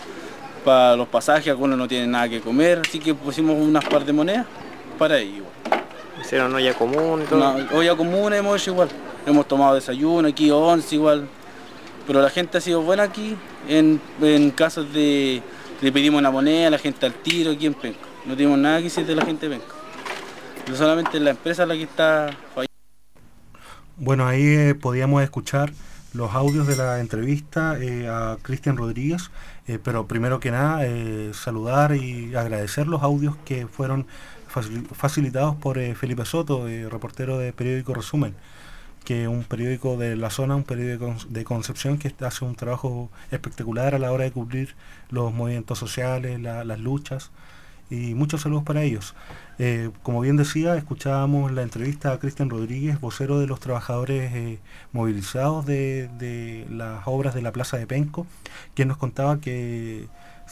Para los pasajes, algunos no tienen nada que comer, así que pusimos unas par de monedas para ellos. ¿Hicieron olla común y todo? Olla común hemos hecho igual. Hemos tomado desayuno aquí, 11 igual. Pero la gente ha sido buena aquí, en casos de... Le pedimos una moneda, la gente al tiro aquí en Penco. No tenemos nada que decir de la gente de Penco. Pero solamente la empresa es la que está fallando. Bueno, ahí podíamos escuchar los audios de la entrevista a Cristian Rodríguez, pero primero que nada saludar y agradecer los audios que fueron facilitados por Felipe Soto, reportero de Periódico Resumen, que es un periódico de la zona, un periódico de Concepción que hace un trabajo espectacular a la hora de cubrir los movimientos sociales, las luchas, y muchos saludos para ellos. Como bien decía, escuchábamos la entrevista a Cristian Rodríguez, vocero de los trabajadores movilizados de las obras de la Plaza de Penco, quien nos contaba que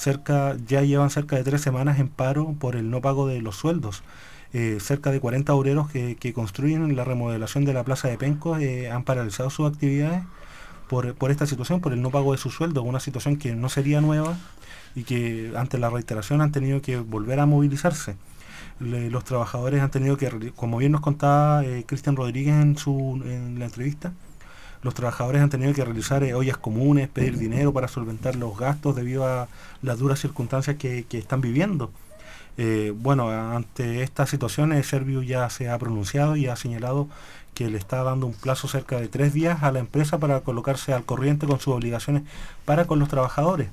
ya llevan cerca de 3 semanas en paro por el no pago de los sueldos. Cerca de 40 obreros que construyen la remodelación de la Plaza de Penco han paralizado sus actividades por esta situación, por el no pago de sus sueldos, una situación que no sería nueva y que ante la reiteración han tenido que volver a movilizarse. Los trabajadores han tenido que, como bien nos contaba Cristian Rodríguez en la entrevista, los trabajadores han tenido que realizar ollas comunes, pedir dinero para solventar los gastos debido a las duras circunstancias que están viviendo. Bueno, ante esta situación, Serviu ya se ha pronunciado y ha señalado que le está dando un plazo cerca de 3 días a la empresa para colocarse al corriente con sus obligaciones para con los trabajadores,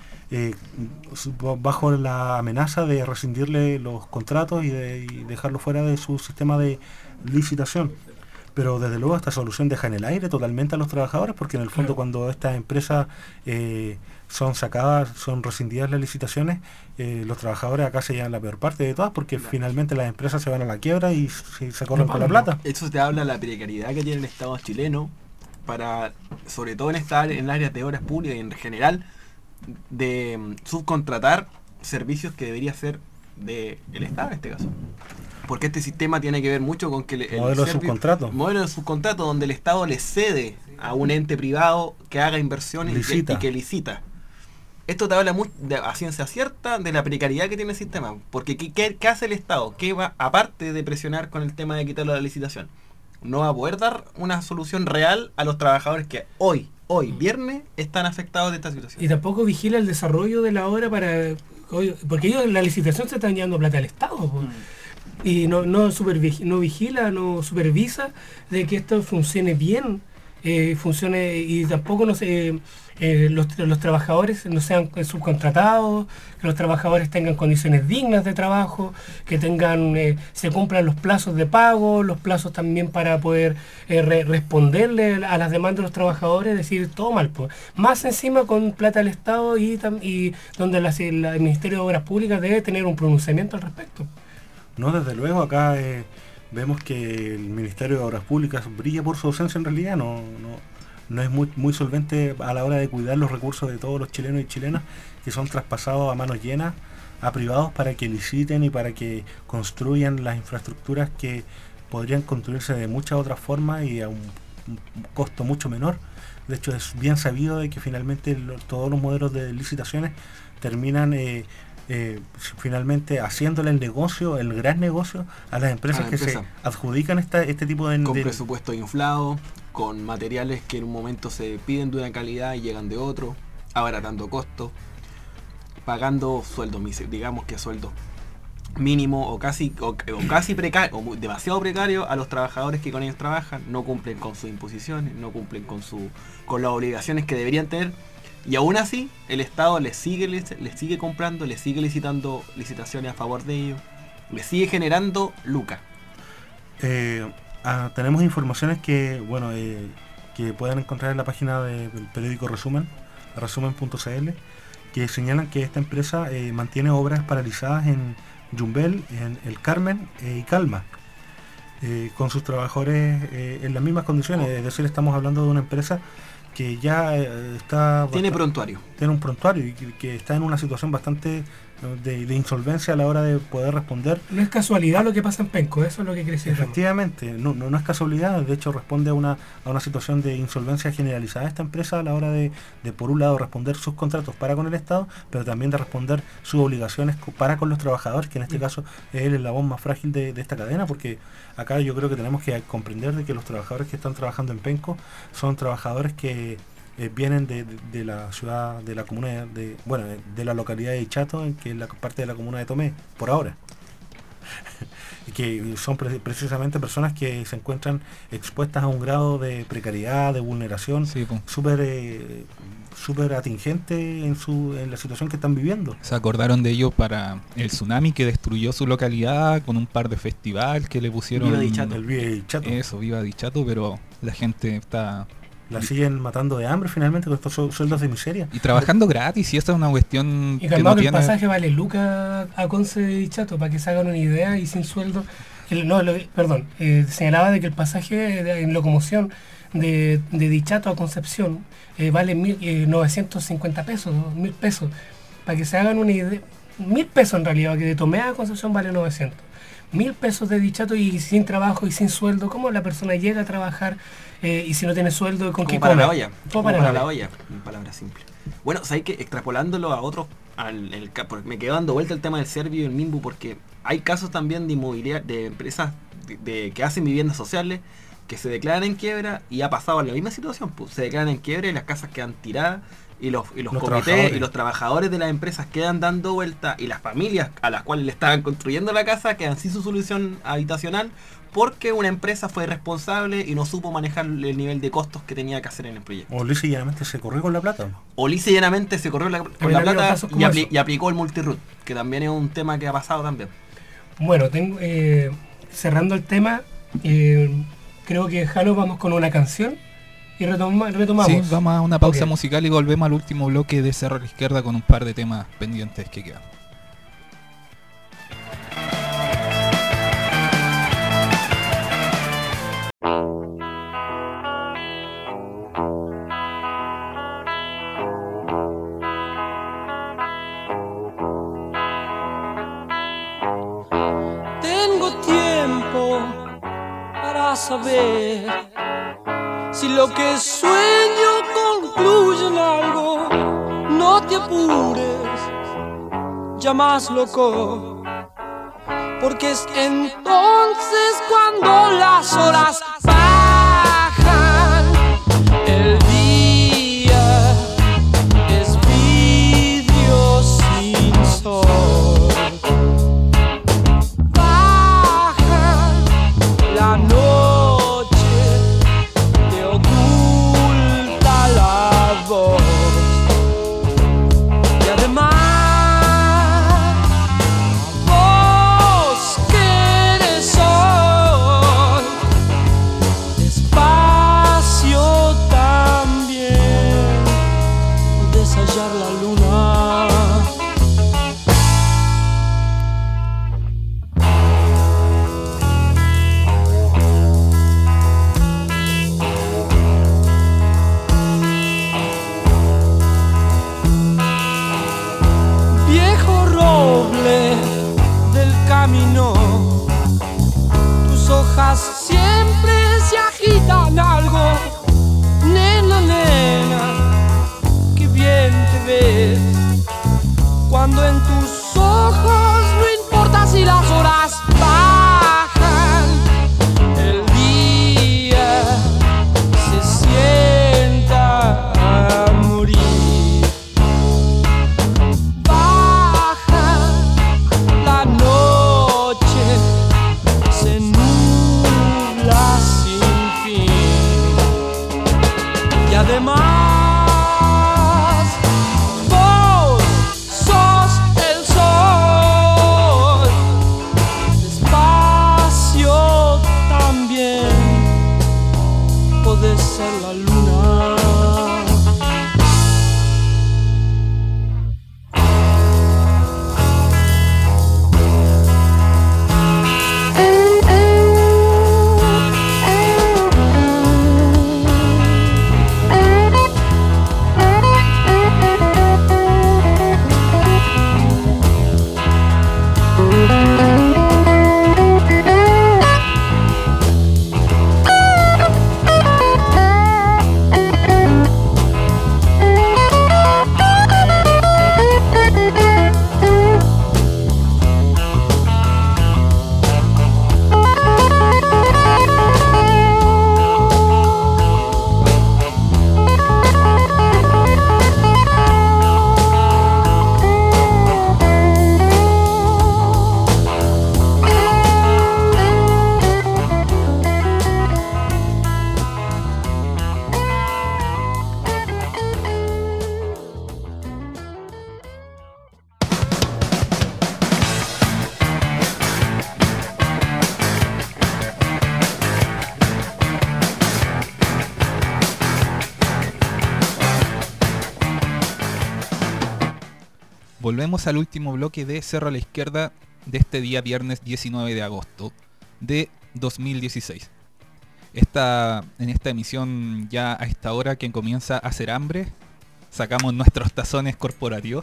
bajo la amenaza de rescindirle los contratos y dejarlo fuera de su sistema de licitación. Pero desde luego esta solución deja en el aire totalmente a los trabajadores, porque en el fondo cuando estas empresas son sacadas, son rescindidas las licitaciones, los trabajadores acá se llevan la peor parte de todas, porque finalmente las empresas se van a la quiebra y se corren con la plata. Eso te habla de la precariedad que tiene el Estado chileno, para, sobre todo en áreas de obras públicas y en general, de subcontratar servicios que debería ser del Estado en este caso. Porque este sistema tiene que ver mucho con que modelo de subcontrato donde el Estado le cede a un ente privado que haga inversiones y que licita. Esto te habla a ciencia cierta de la precariedad que tiene el sistema. Porque ¿qué hace el Estado? ¿Qué va, aparte de presionar con el tema de quitarlo de la licitación? No va a poder dar una solución real a los trabajadores que hoy, viernes, están afectados de esta situación. Y tampoco vigila el desarrollo de la obra porque ellos en la licitación se están llevando plata al Estado. Y no vigila, no supervisa de que esto funcione bien, funcione, y tampoco los trabajadores no sean subcontratados, que los trabajadores tengan condiciones dignas de trabajo, que tengan se cumplan los plazos de pago, los plazos también para poder responderle a las demandas de los trabajadores, es decir, todo mal, pues. Más encima con plata del Estado y donde el Ministerio de Obras Públicas debe tener un pronunciamiento al respecto. No, desde luego, acá vemos que el Ministerio de Obras Públicas brilla por su ausencia en realidad, no es muy solvente a la hora de cuidar los recursos de todos los chilenos y chilenas que son traspasados a manos llenas a privados para que liciten y para que construyan las infraestructuras que podrían construirse de muchas otras formas y a un costo mucho menor. De hecho, es bien sabido de que finalmente todos los modelos de licitaciones terminan finalmente haciéndole el gran negocio a las empresas que se adjudican este tipo de... Con presupuesto inflado, con materiales que en un momento se piden de una calidad y llegan de otro, abaratando costos, pagando sueldos, digamos que sueldos mínimo o casi precario, o demasiado precario a los trabajadores que con ellos trabajan, no cumplen con sus imposiciones, no cumplen con las obligaciones que deberían tener. Y aún así, el Estado les sigue comprando, les sigue licitando licitaciones a favor de ellos, les sigue generando lucas. Tenemos informaciones que pueden encontrar en la página del periódico Resumen, resumen.cl, que señalan que esta empresa mantiene obras paralizadas en Yumbel, en El Carmen y Calma, con sus trabajadores en las mismas condiciones. Es decir, estamos hablando de una empresa que ya tiene un prontuario y que está en una situación bastante de insolvencia a la hora de poder responder. No es casualidad lo que pasa en Penco, eso es lo que quiere decir. Efectivamente, no es casualidad, de hecho responde a una situación de insolvencia generalizada esta empresa a la hora de por un lado responder sus contratos para con el Estado, pero también de responder sus obligaciones para con los trabajadores, que en este caso es el eslabón más frágil de esta cadena, porque acá yo creo que tenemos que comprender de que los trabajadores que están trabajando en Penco son trabajadores que vienen de la ciudad, de la comuna de la localidad de Dichato, que es la parte de la comuna de Tomé, por ahora. Y que son precisamente personas que se encuentran expuestas a un grado de precariedad, de vulneración, súper atingente en la situación que están viviendo. Se acordaron de ello para el tsunami que destruyó su localidad, con un par de festivales que le pusieron... Viva Dichato. El Viva Dichato. Eso, Viva Dichato, pero la gente está... La siguen matando de hambre finalmente con estos sueldos de miseria. Y trabajando gratis, y esta es una cuestión que no tiene... el pasaje vale lucas a Conce de Dichato, para que se hagan una idea, y sin sueldo... señalaba de que el pasaje en locomoción de Dichato a Concepción vale 950 pesos, 1.000 pesos. Para que se hagan una idea, 1.000 pesos en realidad, que de Tomé a Concepción vale 900. 1.000 pesos de Dichato y sin trabajo y sin sueldo. ¿Cómo la persona llega a trabajar y si no tiene sueldo, con qué para come? La olla. Como para la olla, en palabras simples. Bueno, ¿sabes qué? Extrapolándolo a otros, porque me quedo dando vuelta el tema del Serviu y el Minbu, porque hay casos también de inmobiliaria, de empresas que hacen viviendas sociales, que se declaran en quiebra, y ha pasado la misma situación, pues se declaran en quiebra y las casas quedan tiradas y los comités y los trabajadores de las empresas quedan dando vuelta, y las familias a las cuales le estaban construyendo la casa quedan sin su solución habitacional porque una empresa fue responsable y no supo manejar el nivel de costos que tenía que hacer en el proyecto. O lisa y llanamente se corrió con la plata. O lisa y llanamente se corrió con la plata y aplicó el multiroot, que también es un tema que ha pasado también. Bueno, cerrando el tema, creo que Jalo vamos con una canción y retomamos. Sí, vamos a una pausa musical y volvemos al último bloque de Cerro a la Izquierda con un par de temas pendientes que quedan. Tengo tiempo para saber si lo que sueño concluye en algo. No te apures, ya más loco, porque es entonces cuando las horas bajan. El día es vidrio sin sol. Baja la noche, te oculta la voz. Y además vos que eres sol, despacio también puedes hallar la luna. Viejo roble del camino, tus hojas siempre se agitan algo. Nena, nena, qué bien te ves cuando en tus ojos no importa si las horas bajan. El día se sienta a morir. Baja la noche, se nubla sin fin. Y además vos sos el sol, despacio también podés ser la luna. Volvemos al último bloque de Cerro a la Izquierda de este día viernes 19 de agosto de 2016. En esta emisión, ya a esta hora que comienza a hacer hambre, sacamos nuestros tazones corporativos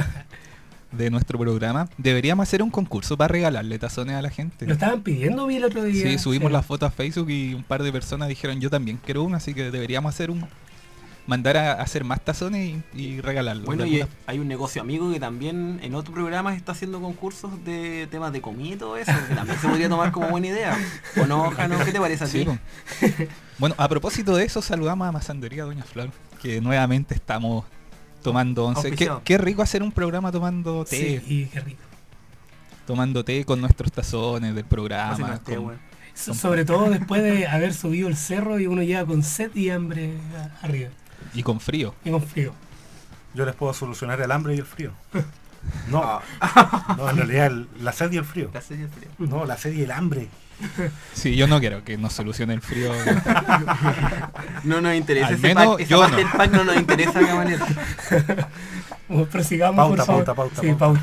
de nuestro programa. Deberíamos hacer un concurso para regalarle tazones a la gente. Lo estaban pidiendo, vi el otro día. Sí, subimos las fotos a Facebook y un par de personas dijeron yo también quiero uno, así que deberíamos hacer mandar a hacer más tazones y regalarlos. Bueno, y hay un negocio amigo que también en otro programa está haciendo concursos de temas de comida y todo eso, que también se podría tomar como buena idea. ¿O no, Jano? ¿Qué te parece a ti? Bueno, a propósito de eso, saludamos a Masandería Doña Flor, que nuevamente estamos tomando once. Qué rico hacer un programa tomando té. Sí, qué rico. Tomando té con nuestros tazones del programa. Sobre todo después de haber subido el cerro y uno llega con sed y hambre arriba. Y con frío. Yo les puedo solucionar el hambre y el frío. No, en realidad la sed y el frío. No, la sed y el hambre. Sí, yo no quiero que nos solucione el frío. No nos interesa. Al menos esa yo parte no. del pack no nos interesa, caballero. Prosigamos, por favor. Pauta.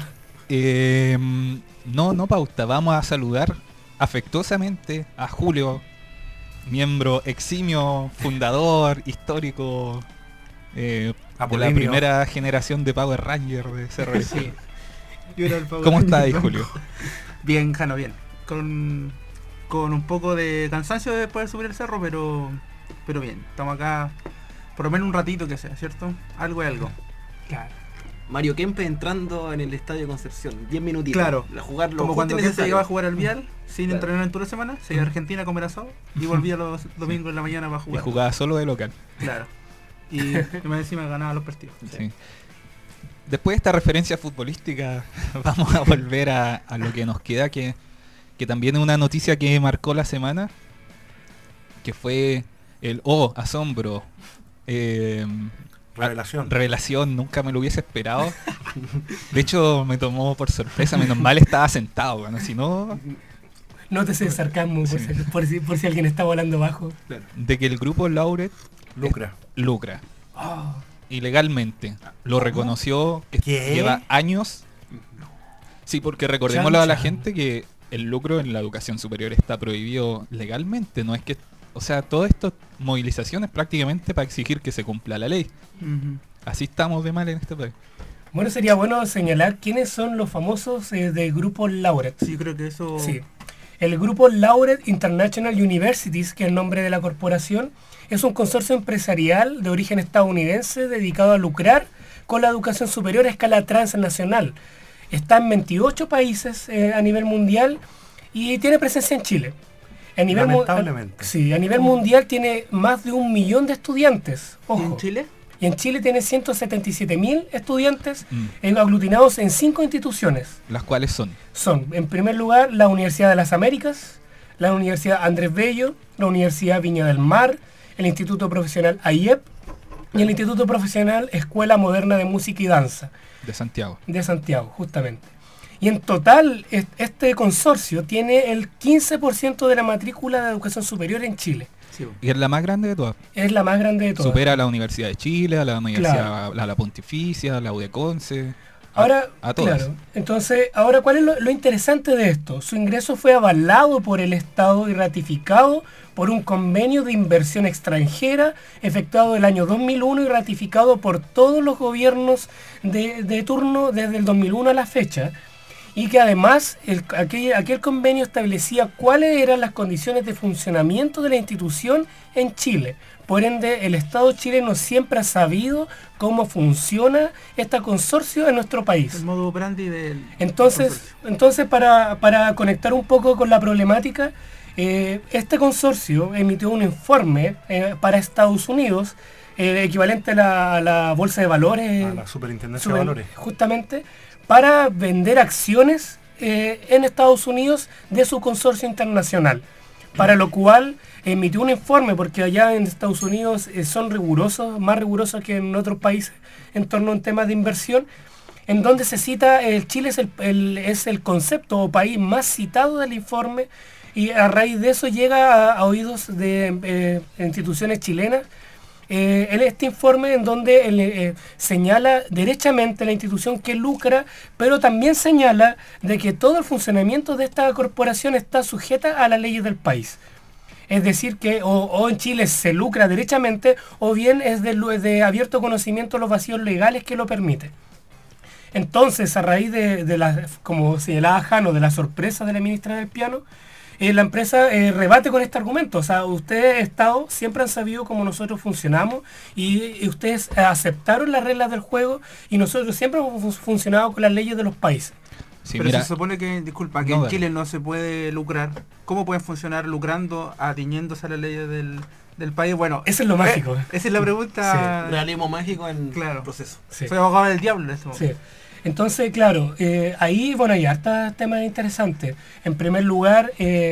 No pauta. Vamos a saludar afectuosamente a Julio, miembro eximio, fundador, histórico de la primera generación de Power Ranger de Cerro. Sí. Yo era el Power ¿Cómo está ahí, Ranger. Julio? Bien, Jano, bien. Con un poco de cansancio después de subir el cerro, pero bien. Estamos acá por lo menos un ratito que sea, ¿cierto? Algo es algo. Claro. Mario Kempe entrando en el Estadio Concepción, 10 minutitos. Claro, jugarlo como cuando justo y se llegaba a jugar al necesario. Vial, sin entrenar en toda la semana, se iba a Argentina a comer asado y volvía los domingos en la mañana para Y jugar. jugaba solo de local. Claro. Y más encima ganaba los partidos. Sí. Después de esta referencia futbolística, vamos a volver a lo que nos queda, que también es una noticia que marcó la semana, que fue el asombro. Revelación, nunca me lo hubiese esperado. De hecho, me tomó por sorpresa, menos mal estaba sentado, bueno, si no... Nótese el sarcasmo, por si alguien está volando bajo. Claro. De que el grupo Lauret lucra. Oh. Ilegalmente. Lo reconoció, que lleva años. Sí, porque recordémosle a la gente que el lucro en la educación superior está prohibido legalmente. No es que... O sea, todas estas movilizaciones prácticamente para exigir que se cumpla la ley. Así estamos de mal en este país. Bueno, sería bueno señalar quiénes son los famosos del grupo Lauret. Sí, creo que eso... Sí. El grupo Lauret International Universities, que es el nombre de la corporación, es un consorcio empresarial de origen estadounidense dedicado a lucrar con la educación superior a escala transnacional. Está en 28 países a nivel mundial y tiene presencia en Chile. Lamentablemente. Sí, a nivel mundial tiene más de 1 millón de estudiantes. Ojo. ¿Y en Chile? Y en Chile tiene 177.000 estudiantes aglutinados en 5 instituciones. ¿Las cuales son? Son, en primer lugar, la Universidad de las Américas, la Universidad Andrés Bello, la Universidad Viña del Mar, el Instituto Profesional AIEP y el Instituto Profesional Escuela Moderna de Música y Danza. De Santiago. De Santiago, justamente. Y en total, este consorcio tiene el 15% de la matrícula de educación superior en Chile. Sí. Y es la más grande de todas. Es la más grande de todas. Supera a la Universidad de Chile, a la Universidad, a la Pontificia, a la UDECONCE. Ahora, a todas. Claro. Entonces, ahora, ¿cuál es lo interesante de esto? Su ingreso fue avalado por el Estado y ratificado por un convenio de inversión extranjera efectuado el año 2001 y ratificado por todos los gobiernos de turno desde el 2001 a la fecha. Y que además aquel convenio establecía cuáles eran las condiciones de funcionamiento de la institución en Chile. Por ende, el Estado chileno siempre ha sabido cómo funciona este consorcio en nuestro país. El modo operandi del... Entonces para conectar un poco con la problemática, este consorcio emitió un informe para Estados Unidos, equivalente a la Bolsa de Valores. A la Superintendencia de Valores. Justamente, para vender acciones en Estados Unidos de su consorcio internacional, para lo cual emitió un informe, porque allá en Estados Unidos son rigurosos, más rigurosos que en otros países en torno a un tema de inversión, en donde se cita, Chile es el concepto o país más citado del informe, y a raíz de eso llega a oídos de instituciones chilenas, este informe en donde señala derechamente la institución que lucra, pero también señala de que todo el funcionamiento de esta corporación está sujeta a las leyes del país. Es decir, que o en Chile se lucra derechamente, o bien es de abierto conocimiento los vacíos legales que lo permiten. Entonces, a raíz como señalaba Jano, de la sorpresa de la ministra del Piano, la empresa rebate con este argumento. O sea, ustedes, Estado, siempre han sabido cómo nosotros funcionamos y ustedes aceptaron las reglas del juego y nosotros siempre hemos funcionado con las leyes de los países. Sí, pero mira, se supone que, disculpa, que en Chile no se puede lucrar. ¿Cómo pueden funcionar lucrando, atiñéndose a las leyes del país. Bueno, eso es lo mágico. Esa es la pregunta. Sí. Realismo mágico en claro. proceso. Sí. Soy abogado del diablo en este momento. Sí. Entonces, claro, ahí, bueno, hay hartos temas interesantes. En primer lugar,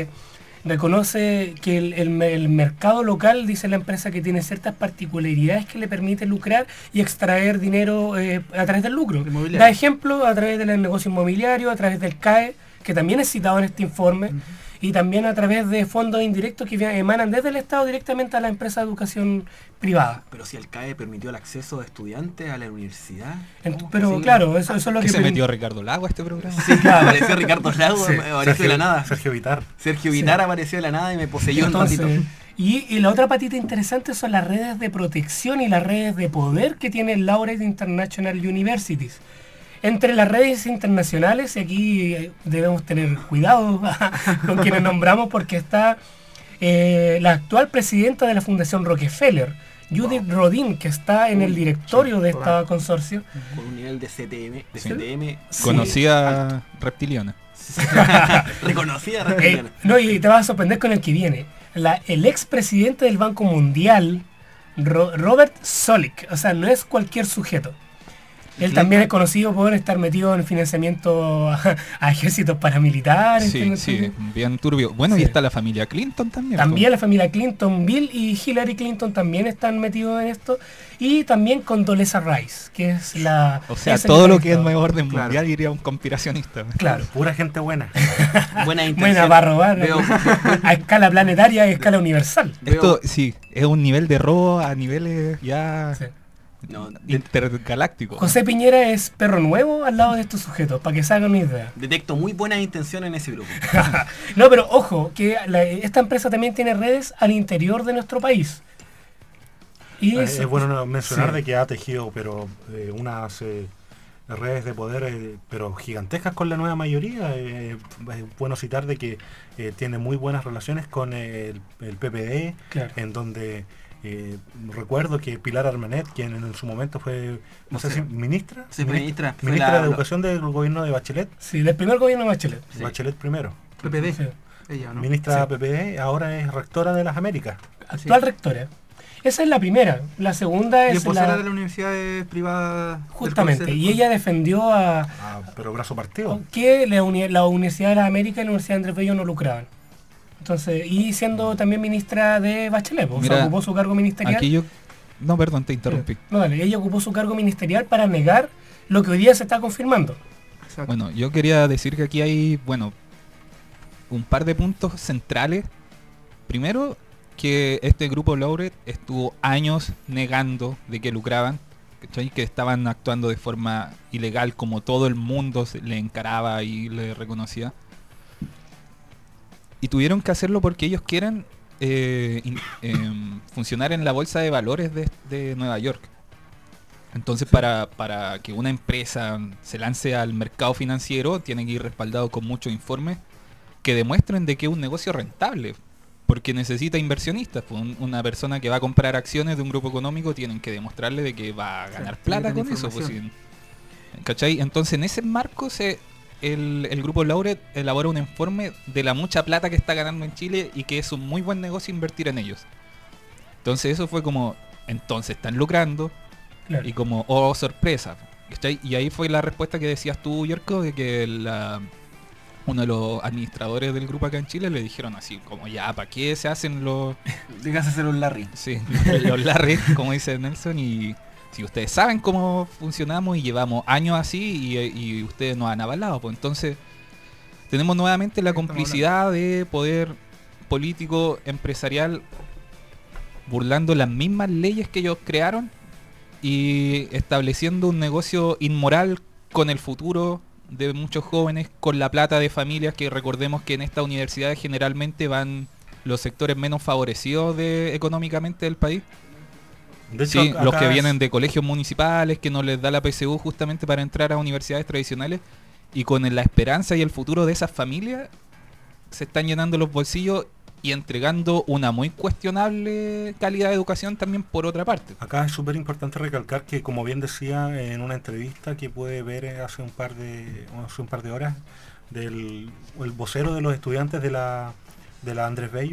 reconoce que el mercado local, dice la empresa, que tiene ciertas particularidades que le permiten lucrar y extraer dinero a través del lucro. Da ejemplo a través del negocio inmobiliario, a través del CAE, que también es citado en este informe, y también a través de fondos indirectos que emanan desde el Estado directamente a la empresa de educación privada. Pero si el CAE permitió el acceso de estudiantes a la universidad. Pero claro, eso es lo que... ¿Se metió Ricardo Lago a este programa? Sí, claro, apareció Ricardo Lago, apareció de la nada. Sergio Vitar. Sergio Vitar apareció de la nada y me poseyó un ratito. Y la otra patita interesante son las redes de protección y las redes de poder que tiene Laureate International Universities. Entre las redes internacionales, y aquí debemos tener cuidado con quienes nombramos, porque está la actual presidenta de la Fundación Rockefeller, Judith Rodin, que está en el directorio de esta consorcio. Con un nivel de CTM. Conocida reptiliana. Reconocida reptiliana. No, y te vas a sorprender con el que viene. El expresidente del Banco Mundial, Robert Zoellick, o sea, no es cualquier sujeto. Él también es conocido por estar metido en financiamiento a ejércitos paramilitares. Sí, bien turbio. Bueno, y está la familia Clinton también. También la familia Clinton, Bill y Hillary Clinton también están metidos en esto. Y también con Condoleezza Rice, que es la... O sea, todo lo que es nuevo orden mundial iría a un conspiracionista. Claro. Pura gente buena. Buena intención. Buena para robar. A escala planetaria y a escala universal. Esto, sí, es un nivel de robo a niveles ya... Sí. Intergaláctico. José Piñera es perro nuevo al lado de estos sujetos, para que se hagan una idea. Detecto muy buenas intenciones en ese grupo. No, pero ojo, que esta empresa también tiene redes al interior de nuestro país. Y es bueno mencionar de que ha tejido unas redes de poder pero gigantescas con la nueva mayoría. Es bueno citar de que tiene muy buenas relaciones con el PPD, claro. En donde recuerdo que Pilar Armanet, quien en su momento fue ministra de Educación del gobierno de Bachelet. Sí, del primer gobierno de Bachelet. Sí. Bachelet primero. PPD. Sí. Ella, ¿no? Ministra PPD, ahora es rectora de las Américas. Actual rectora. Esa es la primera. La segunda es la de la universidad privada. Justamente. Y ella defendió pero brazo partido. Que la Universidad de las Américas y la Universidad de Andrés Bello no lucraban. Entonces, y siendo también ministra de Bachelet, o sea, ocupó su cargo ministerial. Aquí no, perdón, te interrumpí. No, dale, ella ocupó su cargo ministerial para negar lo que hoy día se está confirmando. Exacto. Bueno, yo quería decir que aquí hay, un par de puntos centrales. Primero, que este grupo Laureate estuvo años negando de que lucraban, que estaban actuando de forma ilegal, como todo el mundo le encaraba y le reconocía. Y tuvieron que hacerlo porque ellos quieren funcionar en la bolsa de valores de Nueva York. Entonces, para que una empresa se lance al mercado financiero, tiene que ir respaldado con muchos informes que demuestren de que es un negocio rentable, porque necesita inversionistas. Una persona que va a comprar acciones de un grupo económico tienen que demostrarle de que va a ganar plata con eso. ¿Cachai? Entonces, en ese marco el grupo Laureate elabora un informe de la mucha plata que está ganando en Chile y que es un muy buen negocio invertir en ellos. Entonces eso fue como, entonces están lucrando, claro. Y como, oh sorpresa, ¿cachai? Y ahí fue la respuesta que decías tú, Yerko, de que uno de los administradores del grupo acá en Chile le dijeron así, como ya, ¿para qué se hacen los... Díganse hacer los Larry. Sí, los Larry, como dice Nelson, y... Si ustedes saben cómo funcionamos y llevamos años así y ustedes nos han avalado, pues entonces tenemos nuevamente la complicidad de poder político, empresarial, burlando las mismas leyes que ellos crearon y estableciendo un negocio inmoral con el futuro de muchos jóvenes, con la plata de familias que recordemos que en estas universidades generalmente van los sectores menos favorecidos económicamente del país. De hecho, sí, los que vienen de colegios municipales, que no les da la PSU justamente para entrar a universidades tradicionales, y con la esperanza y el futuro de esas familias se están llenando los bolsillos y entregando una muy cuestionable calidad de educación también por otra parte. Acá es súper importante recalcar que, como bien decía en una entrevista que pude ver hace un par de horas, el vocero de los estudiantes de la Andrés Bello,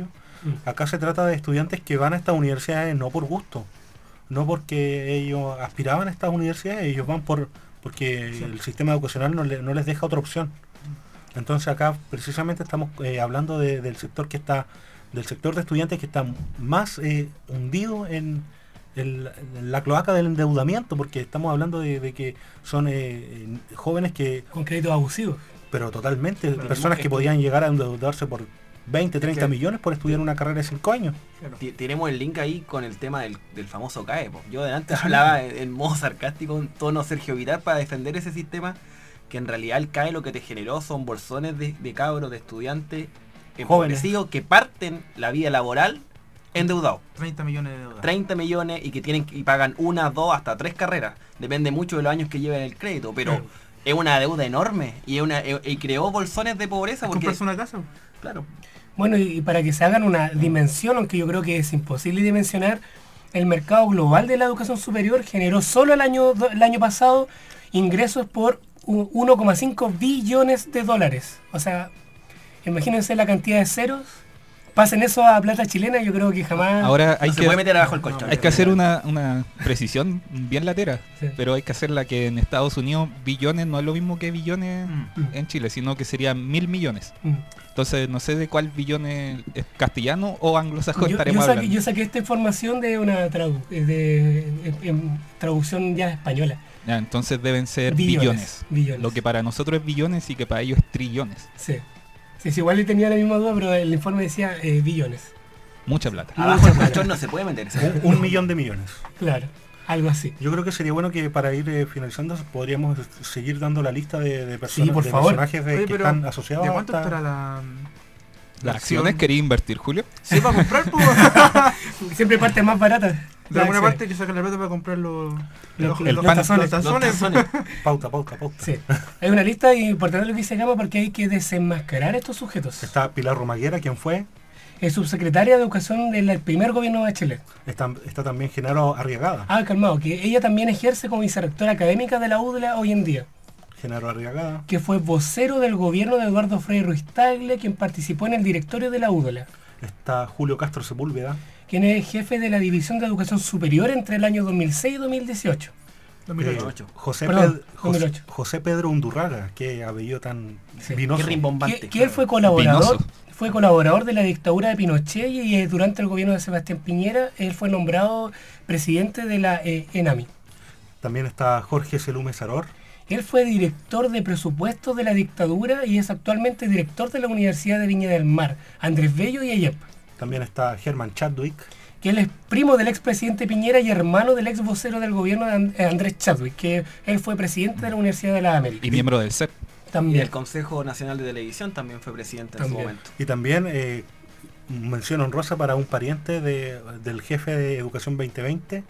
Acá se trata de estudiantes que van a estas universidades no por gusto, no porque ellos aspiraban a estas universidades, ellos van porque el sistema educacional no les deja otra opción. Entonces acá precisamente estamos hablando del sector del sector de estudiantes que está más hundido en la cloaca del endeudamiento, porque estamos hablando de que son jóvenes que... Con créditos abusivos. Pero totalmente, personas que podían llegar a endeudarse por 20, 30 millones por estudiar una carrera de 5 años. Claro. Tenemos el link ahí con el tema del famoso CAE. Yo delante hablaba en modo sarcástico, en tono Sergio Vitar, para defender ese sistema, que en realidad el CAE lo que te generó son bolsones de cabros, de estudiantes empobrecidos que parten la vida laboral endeudados. 30 millones de deudas. 30 millones y que pagan 1, 2, hasta 3 carreras. Depende mucho de los años que lleven el crédito, pero es una deuda enorme y creó bolsones de pobreza. Porque comprarse una casa. Claro. Bueno, y para que se hagan una dimensión, aunque yo creo que es imposible dimensionar, el mercado global de la educación superior generó solo el año pasado ingresos por 1,5 billones de dólares. O sea, imagínense la cantidad de ceros. Pasen eso a plata chilena, yo creo que jamás... Ahora hay se puede meter abajo el colchón. Hay que hacer una precisión bien latera, pero hay que hacerla que en Estados Unidos billones no es lo mismo que billones en Chile, sino que serían 1.000 millones. Entonces no sé de cuál billones es castellano o anglosajón estaremos hablando. Yo saqué esta información de una traducción ya española. Ya, entonces deben ser billones. Lo que para nosotros es billones y que para ellos es trillones. Sí. Sí, igual le tenía la misma duda, pero el informe decía billones. Mucha plata. Abajo el colchón no se puede meter. 1 millón de millones. Claro, algo así. Yo creo que sería bueno que para ir finalizando podríamos seguir dando la lista de personas, sí, por favor. Personajes que están asociados. ¿De cuánto estará la ¿Las acciones quería invertir, Julio? Sí, para comprar, pues. Siempre parte más barata. De alguna parte que sacan la plata para comprar los tazones. Pauta. Sí. Hay una lista importante lo que dice Gama porque hay que desenmascarar a estos sujetos. Está Pilar Romaguera, ¿quién fue? Es subsecretaria de Educación del primer gobierno de Bachelet. Está también Genaro Arriagada. Calmado, que ella también ejerce como vicerrectora académica de la UDLA hoy en día. Genaro Arriagada. Que fue vocero del gobierno de Eduardo Frei Ruiz Tagle, quien participó en el directorio de la UDLA. Está Julio Castro Sepúlveda, quien es jefe de la División de Educación Superior entre el año 2006 y 2018. 2008. José Pedro Undurraga, qué apellido tan vinoso. Qué rimbombante. Que él fue colaborador de la dictadura de Pinochet y durante el gobierno de Sebastián Piñera él fue nombrado presidente de la ENAMI. También está Jorge Selume Saror. Él fue director de presupuestos de la dictadura y es actualmente director de la Universidad de Viña del Mar, Andrés Bello y Ayep. También está Herman Chadwick, que él es primo del expresidente Piñera y hermano del ex vocero del gobierno de Andrés Chadwick, que él fue presidente de la Universidad de las Américas. Y miembro del CEP. También. Y el Consejo Nacional de Televisión también fue presidente en su momento. Y también mención honrosa para un pariente del jefe de Educación 2020,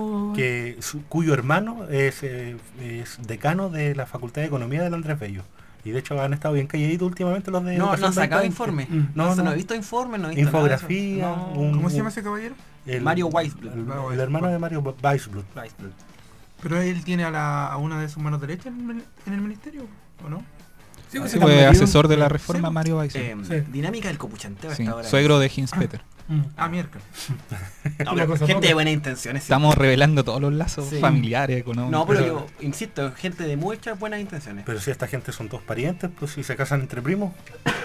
cuyo hermano es decano de la Facultad de Economía del Andrés Bello. Y de hecho han estado bien calladitos últimamente los de Educación. No han sacado informes. No he visto informes, no he visto infografía. Nada ¿Cómo se llama ese caballero? Mario Weisblut. El hermano de Mario Weisblut. Pero él tiene a una de sus manos derechas en el ministerio, ¿o no? Sí, fue asesor de la reforma Mario Weisblut. Dinámica del copuchanteo hasta ahora. Suegro de Hins Peter. Miércoles. Gente de buenas intenciones. Estamos revelando todos los lazos familiares, económicos. No, pero yo insisto, gente de muchas buenas intenciones. Pero si esta gente son todos parientes, pues si se casan entre primos.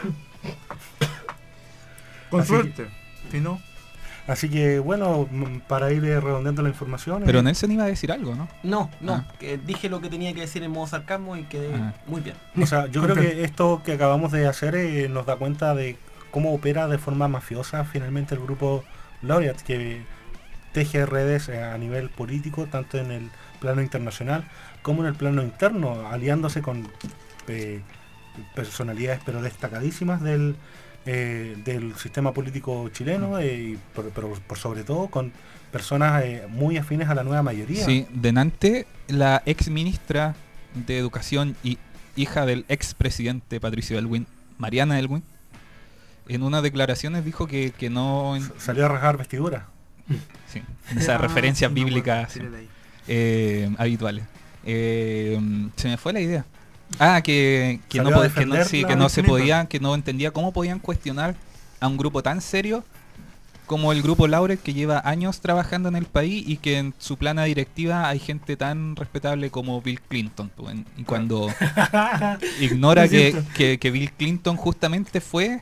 Con suerte. Si no. Así que bueno, para ir redondeando la información. Pero Nelson iba a decir algo, ¿no? No. Que dije lo que tenía que decir en modo sarcasmo y quedé muy bien. O sea, yo creo que esto que acabamos de hacer nos da cuenta de cómo opera de forma mafiosa finalmente el grupo Laureate, que teje redes a nivel político, tanto en el plano internacional como en el plano interno, aliándose con personalidades pero destacadísimas del sistema político chileno, pero por sobre todo con personas muy afines a la nueva mayoría. Sí, denante la ex ministra de Educación y hija del ex presidente Patricio Aylwin, Mariana Aylwin, en unas declaraciones dijo que no... Salió a rasgar vestiduras. Sí, esas referencias bíblicas habituales. Se me fue la idea. Que no se podía, que no entendía cómo podían cuestionar a un grupo tan serio como el grupo Laurel, que lleva años trabajando en el país y que en su plana directiva hay gente tan respetable como Bill Clinton. Y cuando ignora que Bill Clinton justamente fue...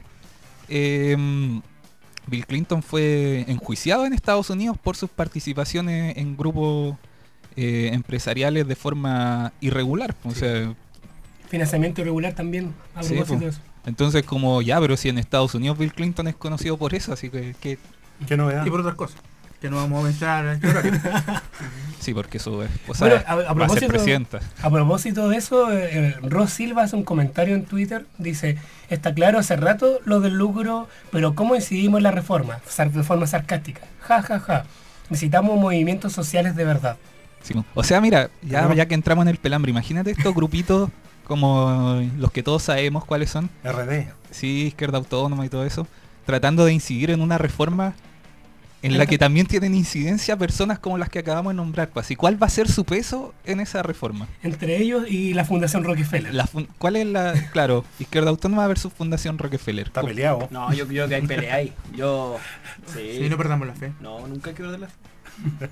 Bill Clinton fue enjuiciado en Estados Unidos por sus participaciones en grupos empresariales de forma irregular. O sea, financiamiento irregular también, a propósito de eso. Entonces, como ya, pero si en Estados Unidos Bill Clinton es conocido por eso, así que... ¿Qué novedad? Y por otras cosas, que no vamos a mencionar en este horario. Sí, porque eso es... O Bueno, sea, va a ser presidenta. A propósito de eso, Ros Silva hace un comentario en Twitter, dice, está claro hace rato lo del lucro, pero ¿cómo incidimos en la reforma? De forma sarcástica. Ja, ja, ja. Necesitamos movimientos sociales de verdad. Sí, o sea, mira, ya que entramos en el pelambre, imagínate estos grupitos como los que todos sabemos cuáles son. RD. Sí, Izquierda Autónoma y todo eso, tratando de incidir en una reforma en la que también tienen incidencia personas como las que acabamos de nombrar. Pues, ¿y cuál va a ser su peso en esa reforma? Entre ellos y la Fundación Rockefeller. ¿Cuál es la...? Claro, Izquierda Autónoma versus Fundación Rockefeller. Está peleado. No, yo creo que hay pelea ahí. Sí, no perdamos la fe. No, nunca hay que perder la fe.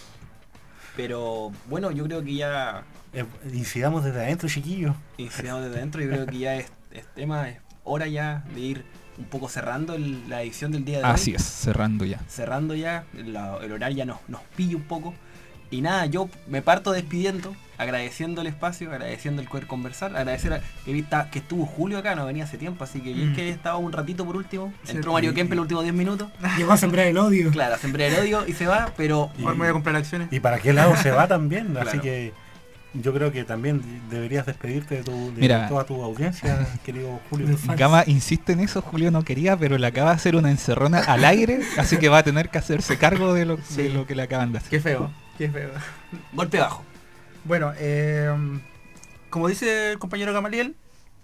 Pero bueno, yo creo que ya... incidamos desde adentro, chiquillos. Incidamos desde adentro, yo creo que ya es hora ya de ir un poco cerrando la edición del día de hoy. Así es, cerrando ya. Cerrando ya, el horario ya nos pilla un poco. Y nada, yo me parto despidiendo, agradeciendo el espacio, agradeciendo el poder conversar, agradecer que estuvo Julio acá, no venía hace tiempo, así que bien que estaba un ratito por último. Entró Mario Kempe los últimos 10 minutos. Llegó a sembrar el odio. Claro, a sembrar el odio y se va, pero... Ahora me voy a comprar acciones. ¿Y para qué lado se va también? Claro. Así que... yo creo que también deberías despedirte de Mira, toda tu audiencia, querido Julio. Gama insiste en eso, Julio no quería, pero le acaba de hacer una encerrona al aire, así que va a tener que hacerse cargo de lo que le acaban de hacer. Qué feo, qué feo. Golpe bajo. Bueno, como dice el compañero Gamaliel,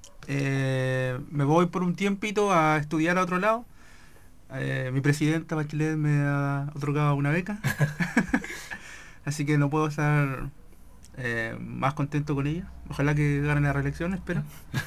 me voy por un tiempito a estudiar a otro lado. Mi presidenta Bachelet me ha otorgado una beca. Así que no puedo estar... más contento con ella. Ojalá que gane la reelección, espero.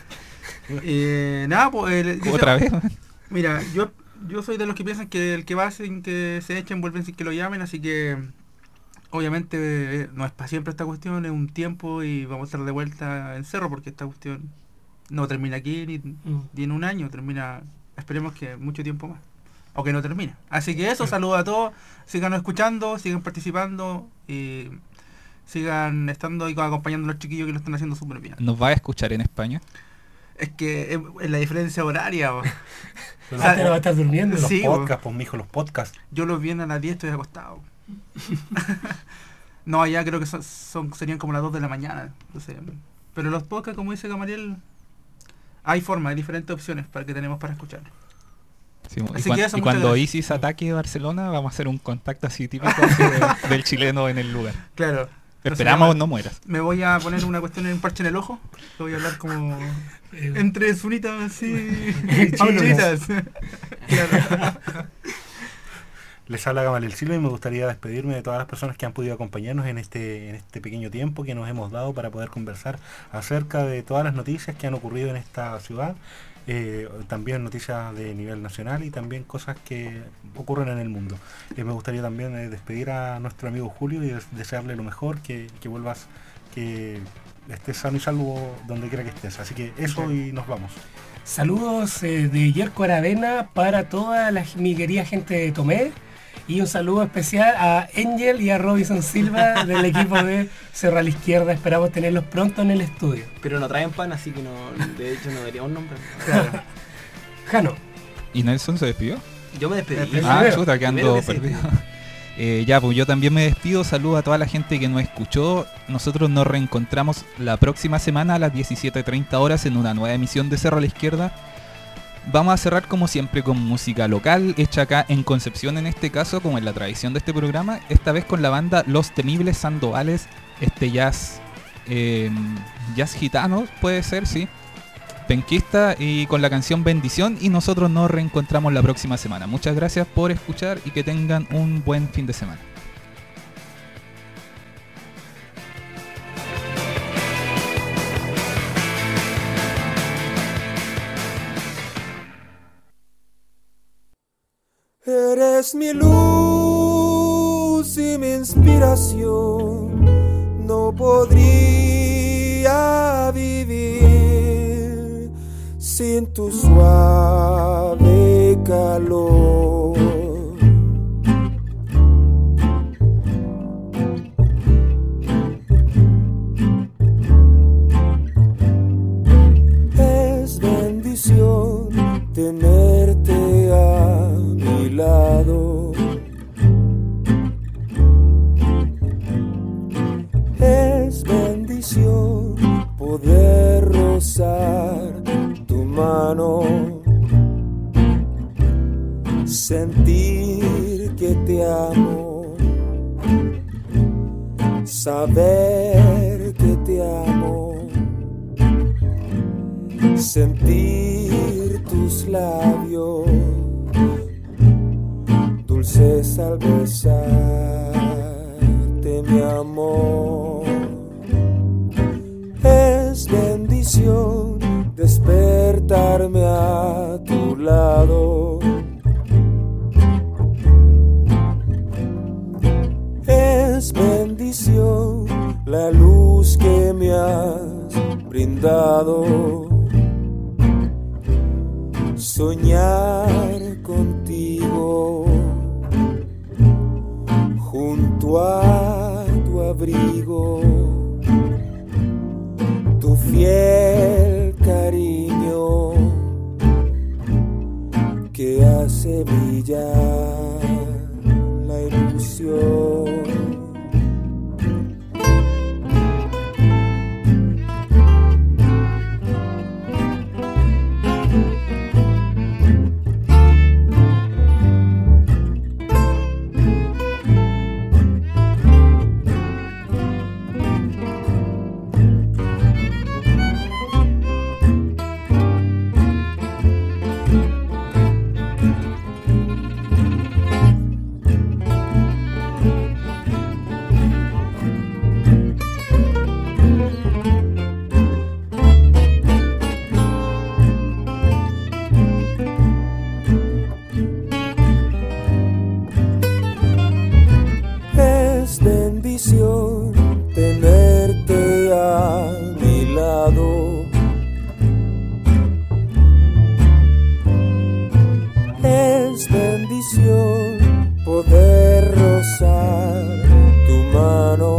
Nada, pues... ¿Otra vez? Mira, yo soy de los que piensan que el que va sin que se echen, vuelven sin que lo llamen, así que... obviamente no es para siempre esta cuestión, es un tiempo y vamos a estar de vuelta en Cerro, porque esta cuestión no termina aquí ni en un año, termina, esperemos que mucho tiempo más. O que no termine. Así que eso, saludos a todos, sigan escuchando, sigan participando y... sigan estando ahí acompañando a los chiquillos que lo están haciendo súper bien. ¿Nos va a escuchar en España? Es que es la diferencia horaria. Te va a estar durmiendo. Los podcasts, pues mijo, los podcasts. Yo los viernes a las 10 estoy acostado. No, allá creo que serían como las 2 de la mañana. Entonces, pero los podcasts, como dice Gamaliel, hay formas, hay diferentes opciones para que tenemos para escucharlos. Sí, y cuando ISIS ataque Barcelona, vamos a hacer un contacto así típico así del chileno en el lugar. Claro. Esperamos no mueras. Me voy a poner una cuestión en un parche en el ojo. Te voy a hablar como entre sunitas así. Chichitas. Claro. Les habla Gamaliel Silva y me gustaría despedirme de todas las personas que han podido acompañarnos en este pequeño tiempo que nos hemos dado para poder conversar acerca de todas las noticias que han ocurrido en esta ciudad. También noticias de nivel nacional y también cosas que ocurren en el mundo. Me gustaría también despedir a nuestro amigo Julio y desearle lo mejor, que vuelvas, que estés sano y salvo donde quiera que estés. Así que eso y nos vamos. Saludos de Yerko Aravena para toda mi querida gente de Tomé. Y un saludo especial a Angel y a Robinson Silva del equipo de Cerro a la Izquierda. Esperamos tenerlos pronto en el estudio. Pero no traen pan, así que no, de hecho no deberíamos nombrar. Claro. Jano. ¿Y Nelson se despidió? Yo me despedí. Chuta, que ando perdido. Ya, pues yo también me despido. Saludo a toda la gente que nos escuchó. Nosotros nos reencontramos la próxima semana a las 17:30 horas en una nueva emisión de Cerro a la Izquierda. Vamos a cerrar como siempre con música local, hecha acá en Concepción en este caso, como en la tradición de este programa, esta vez con la banda Los Temibles Sandovales, jazz gitano, puede ser, sí, penquista, y con la canción Bendición, y nosotros nos reencontramos la próxima semana. Muchas gracias por escuchar y que tengan un buen fin de semana. Eres es mi luz y mi inspiración. No podría vivir sin tu suave calor. Es bendición tenerte a mi lado. Es bendición poder rozar tu mano, sentir que te amo, saber que te amo, sentir tus labios dulces al besarte, mi amor. Es bendición despertarme a tu lado. Es bendición la luz que me has brindado. Soñar contigo junto a tu abrigo, tu fiel cariño que hace brillar la ilusión. Tenerte a mi lado. Es bendición poder rozar tu mano,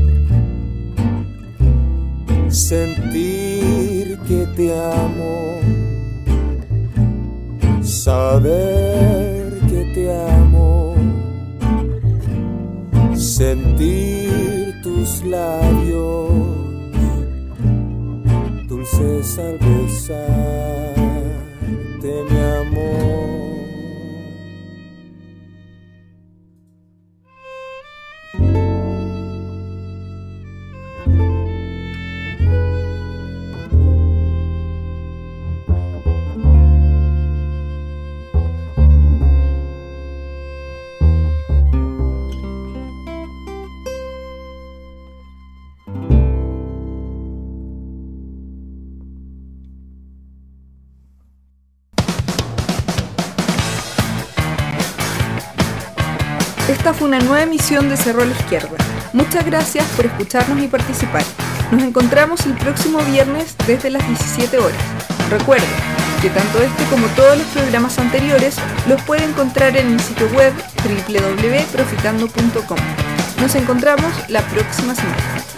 sentir que te amo, saber que te amo, sentir tus labios dulces al besarte, mi amor. Esta fue una nueva emisión de Cerro a la Izquierda. Muchas gracias por escucharnos y participar. Nos encontramos el próximo viernes desde las 17 horas. Recuerden que tanto este como todos los programas anteriores los puede encontrar en el sitio web www.profitando.com. Nos encontramos la próxima semana.